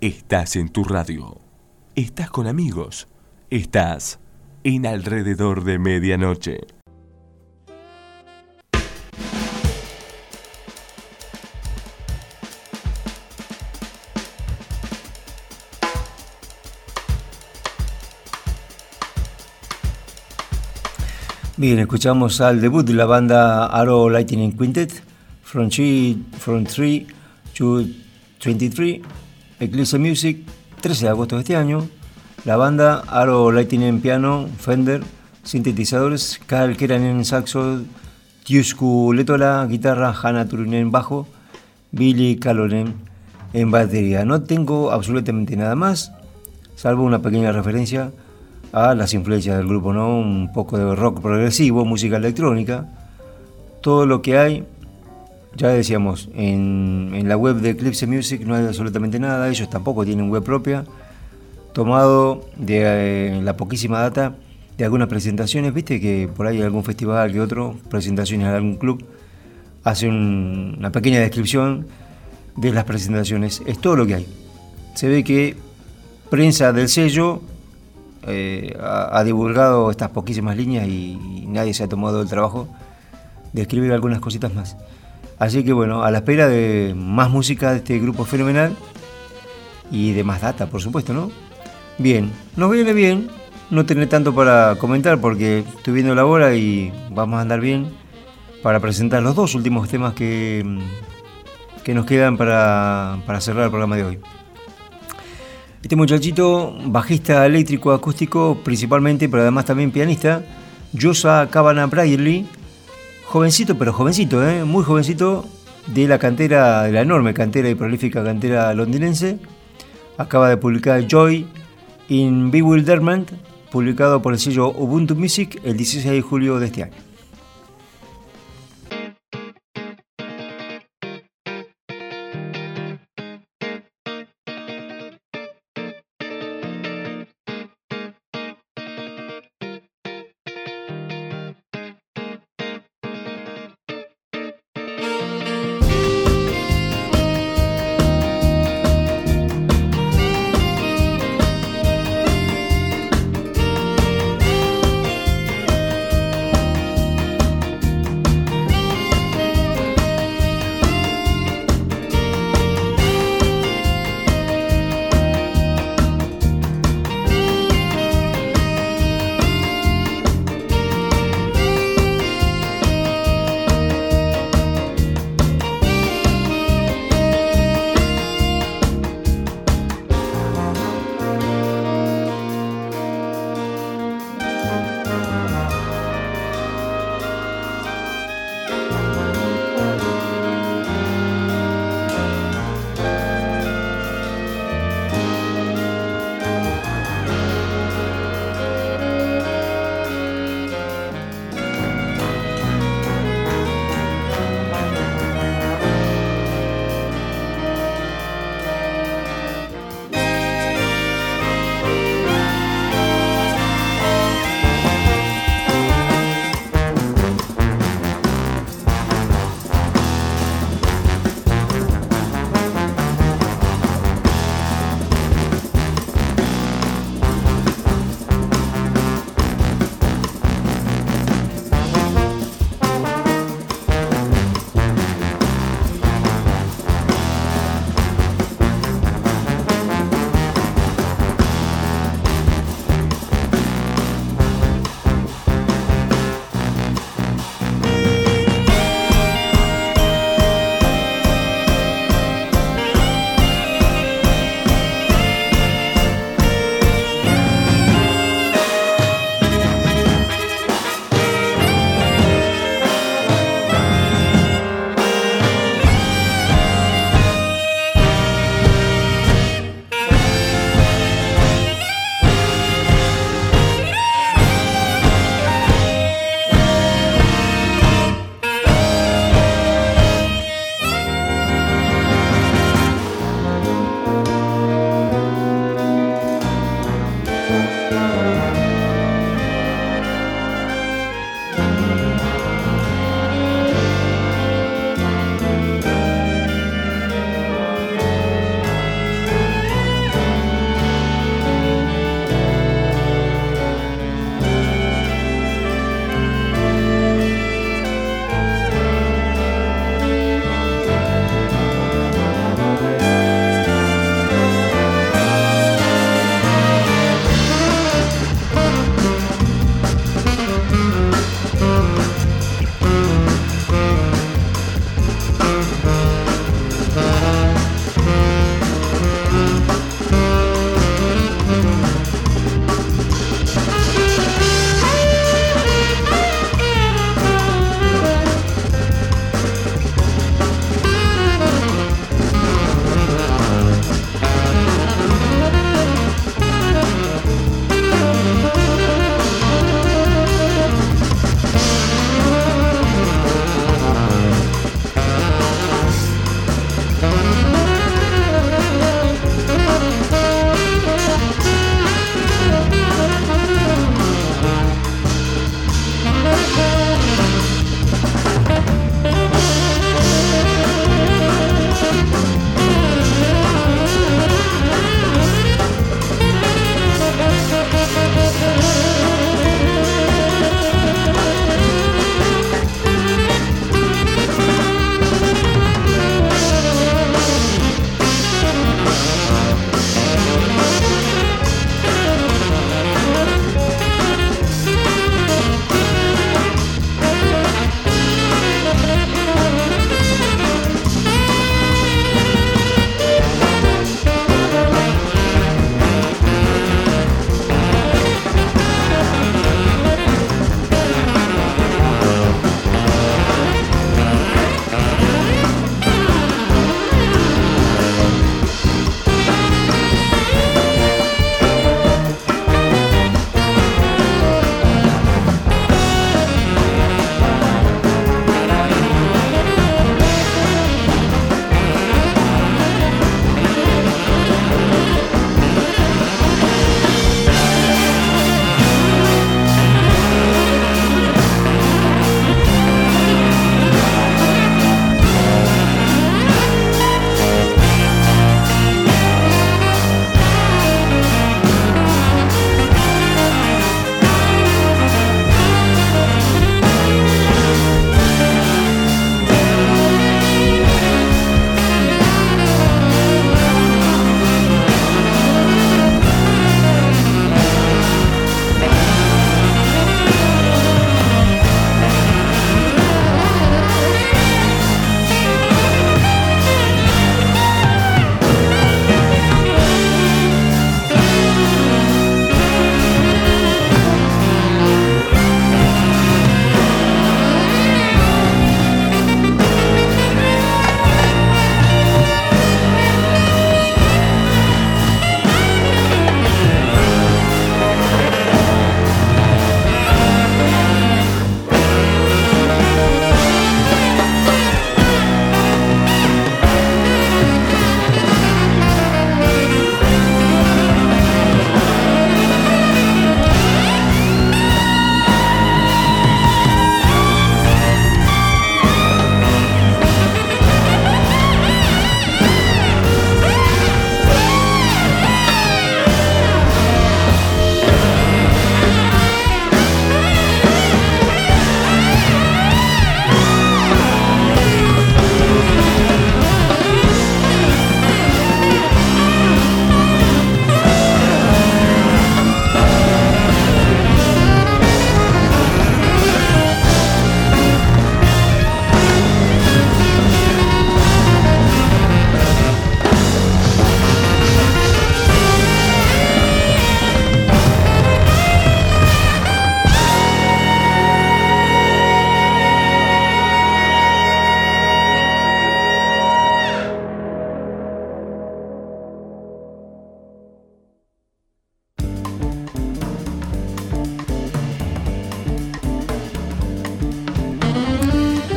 Estás en tu radio. Estás con amigos. Estás en Alrededor de Medianoche. Bien, escuchamos al debut de la banda Arrow Lightning Quintet, From 3 to 23, Eclipse Music, 13 de agosto de este año. La banda Arrow Lightning piano, Fender, sintetizadores, Carl Keranen saxo, Tiusku Letola guitarra, Hanna Turunen bajo, Billy Kalonen en batería. No tengo absolutamente nada más, salvo una pequeña referencia a las influencias del grupo, ¿no? Un poco de rock progresivo, música electrónica, todo lo que hay. Ya decíamos, en la web de Eclipse Music no hay absolutamente nada, ellos tampoco tienen web propia, tomado de la poquísima data de algunas presentaciones, viste que por ahí algún festival que otro, presentaciones de algún club, hace una pequeña descripción de las presentaciones, es todo lo que hay. Se ve que prensa del sello ha divulgado estas poquísimas líneas y nadie se ha tomado el trabajo de escribir algunas cositas más. Así que bueno, a la espera de más música de este grupo fenomenal y de más data, por supuesto, ¿no? Bien, nos viene bien no tener tanto para comentar porque estoy viendo la hora y vamos a andar bien para presentar los dos últimos temas que nos quedan para cerrar el programa de hoy. Este muchachito, bajista eléctrico acústico principalmente, pero además también pianista, Joshua Kavanagh Brierley, jovencito, pero jovencito, muy jovencito, de la cantera, de la enorme cantera y prolífica cantera londinense. Acaba de publicar Joy in Bewilderment, publicado por el sello Ubuntu Music el 16 de julio de este año.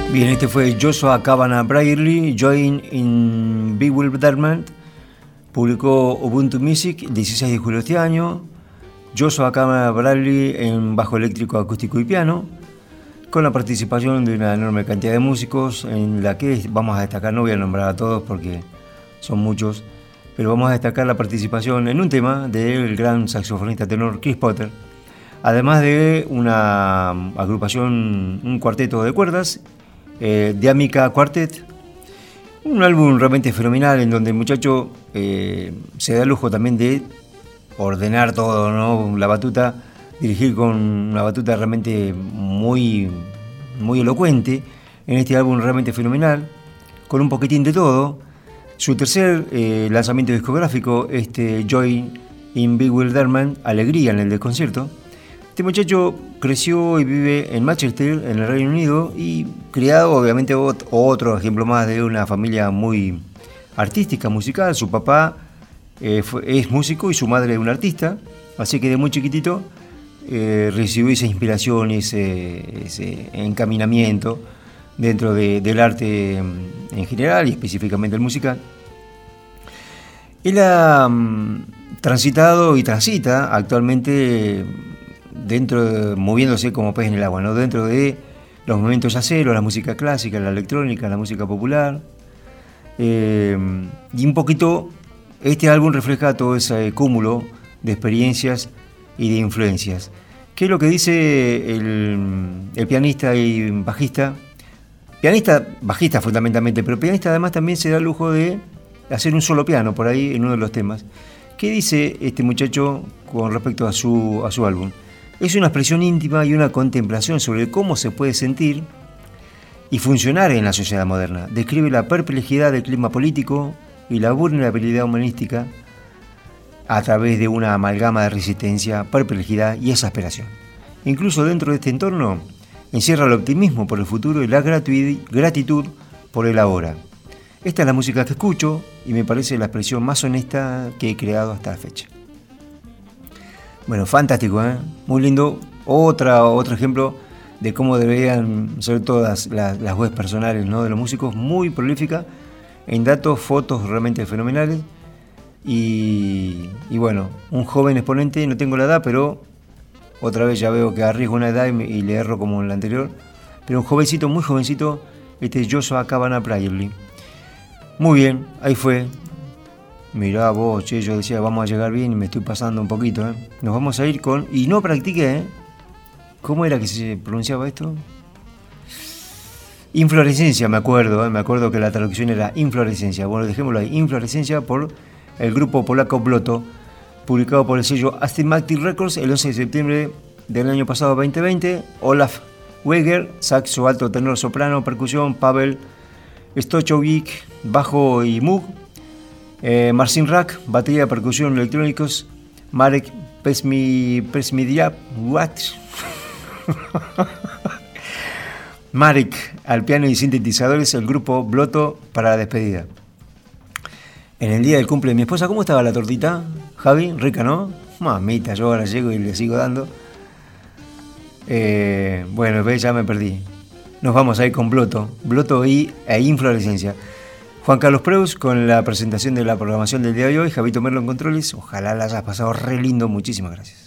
Bien, este fue Joshua Cabana Brierly, Join in Bewilderment. Publicó Ubuntu Music el 16 de julio de este año. Joshua Cabana Brierly en bajo eléctrico, acústico y piano, con la participación de una enorme cantidad de músicos, en la que vamos a destacar, no voy a nombrar a todos porque son muchos, pero vamos a destacar la participación en un tema del gran saxofonista tenor Chris Potter, además de una agrupación, un cuarteto de cuerdas, The Amica Quartet, un álbum realmente fenomenal en donde el muchacho se da el lujo también de ordenar todo, ¿no? La batuta, dirigir con una batuta realmente muy, muy elocuente en este álbum realmente fenomenal, con un poquitín de todo. Su tercer lanzamiento discográfico, Joy in Bewilderment, Alegría en el desconcierto. Este muchacho creció y vive en Manchester, en el Reino Unido, y criado, obviamente, otro ejemplo más de una familia muy artística, musical. Su papá es músico y su madre es una artista, así que de muy chiquitito recibió esa inspiración, ese encaminamiento dentro del arte en general y específicamente el musical. Él ha transitado y transita actualmente moviéndose como pez en el agua, ¿no? Dentro de los movimientos yaceros, la música clásica, la electrónica, la música popular. Y un poquito, este álbum refleja todo ese cúmulo de experiencias y de influencias. ¿Qué es lo que dice el pianista y bajista? Bajista fundamentalmente, pero pianista además también se da el lujo de hacer un solo piano por ahí en uno de los temas. ¿Qué dice este muchacho con respecto a su álbum? Es una expresión íntima y una contemplación sobre cómo se puede sentir y funcionar en la sociedad moderna. Describe la perplejidad del clima político y la vulnerabilidad humanística a través de una amalgama de resistencia, perplejidad y exasperación. Incluso dentro de este entorno encierra el optimismo por el futuro y la gratitud por el ahora. Esta es la música que escucho y me parece la expresión más honesta que he creado hasta la fecha. Bueno, fantástico, ¿eh? Muy lindo. Otro ejemplo de cómo deberían ser todas las webs personales, ¿no? De los músicos, muy prolífica en datos, fotos realmente fenomenales. Y bueno, un joven exponente, no tengo la edad, pero otra vez ya veo que arriesgo una edad y le erro como en la anterior. Pero un jovencito, muy jovencito, este es Joshua Cabana Brierly. Muy bien, ahí fue. Mirá vos, che, yo decía, vamos a llegar bien y me estoy pasando un poquito, ¿eh? Nos vamos a ir con... Y no practiqué, ¿eh? ¿Cómo era que se pronunciaba esto? Inflorescencia, me acuerdo que la traducción era inflorescencia. Bueno, dejémoslo ahí, inflorescencia por el grupo polaco Bloto, publicado por el sello Astigmatic Records el 11 de septiembre del año pasado, 2020. Olaf Weger, saxo alto, tenor, soprano, percusión, Pavel Stochowick, bajo y Moog, Marcin Rak, batería, percusión, electrónicos, Marek Pesmidiak, Marek al piano y sintetizadores, el grupo Bloto para la despedida. En el día del cumple de mi esposa, ¿cómo estaba la tortita, Javi? Rica, ¿no? Mamita, yo ahora llego y le sigo dando. Bueno, ya me perdí. Nos vamos a ir con Bloto e Inflorescencia. Juan Carlos Preus con la presentación de la programación del día de hoy. Javito Merlo en controles. Ojalá la hayas pasado re lindo. Muchísimas gracias.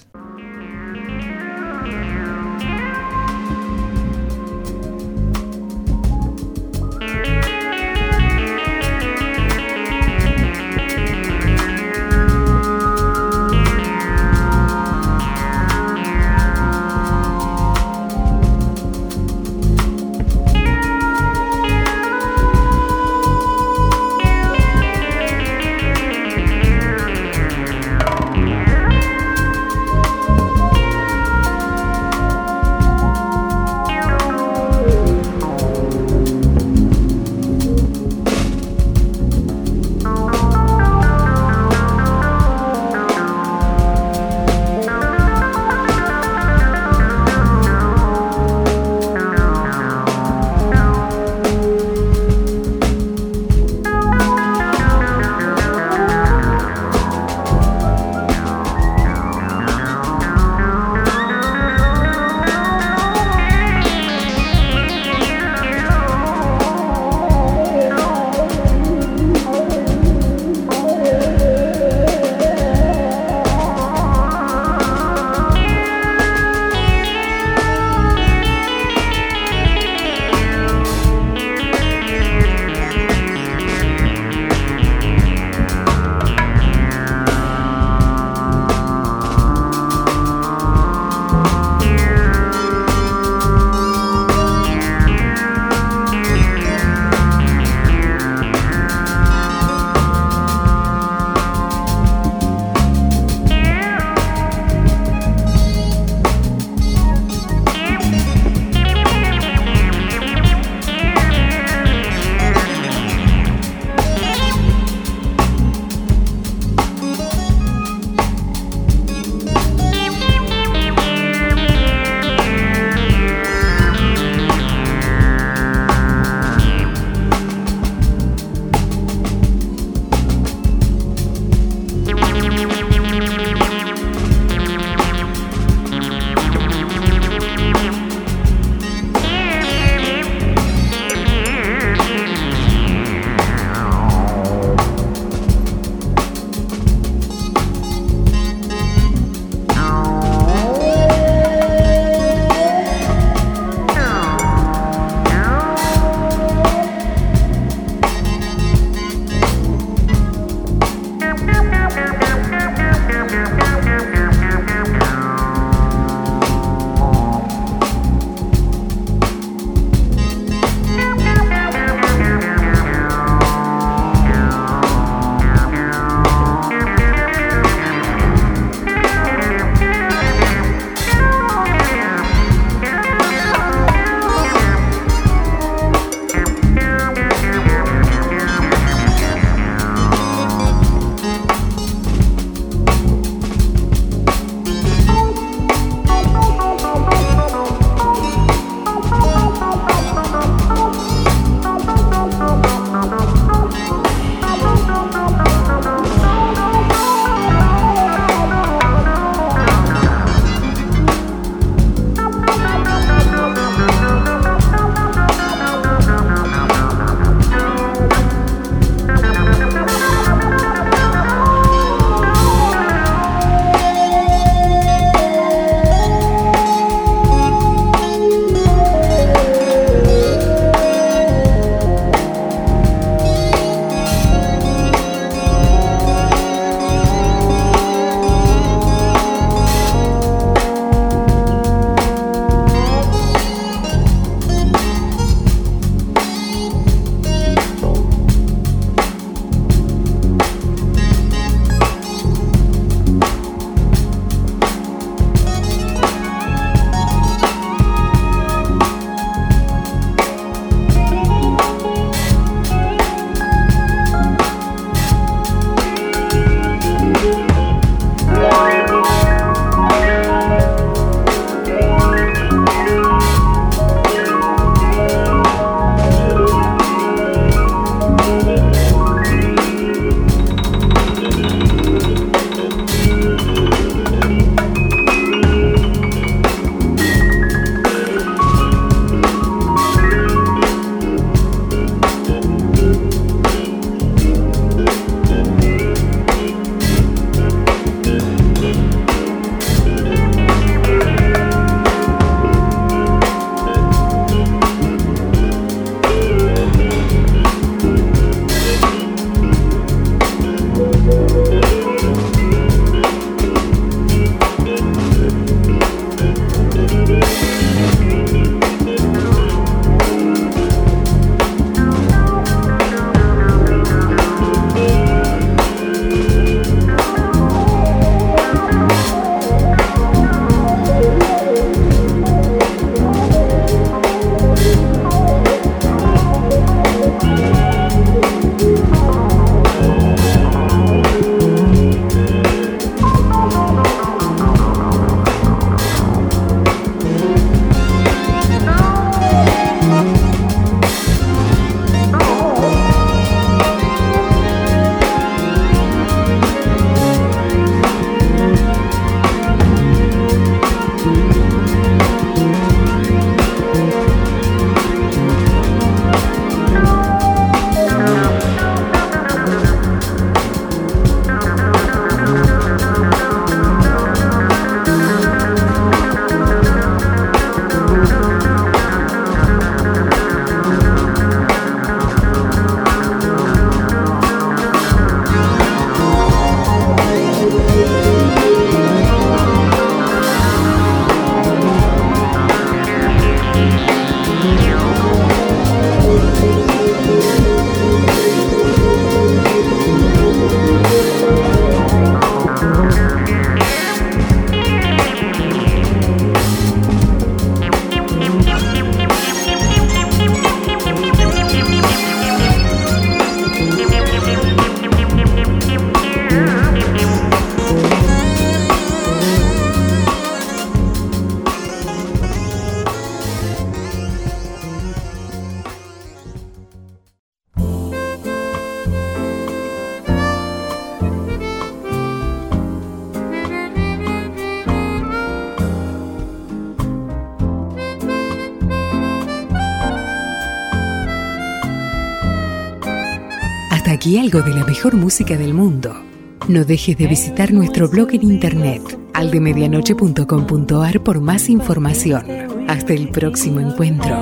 Aquí algo de la mejor música del mundo. No dejes de visitar nuestro blog en internet, aldemedianoche.com.ar, por más información. Hasta el próximo encuentro.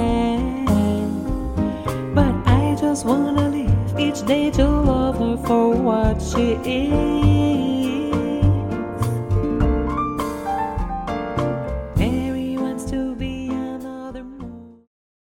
But I just wanna live each day to love her for what she is. Mary wants to be another moon.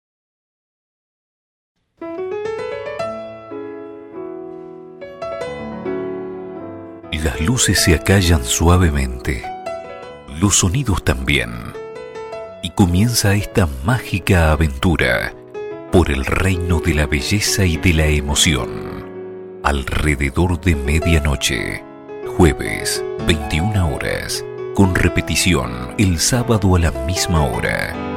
Las luces se acallan suavemente, los sonidos también, y comienza esta mágica aventura por el reino de la belleza y de la emoción. Alrededor de medianoche, jueves, 21 horas, con repetición el sábado a la misma hora.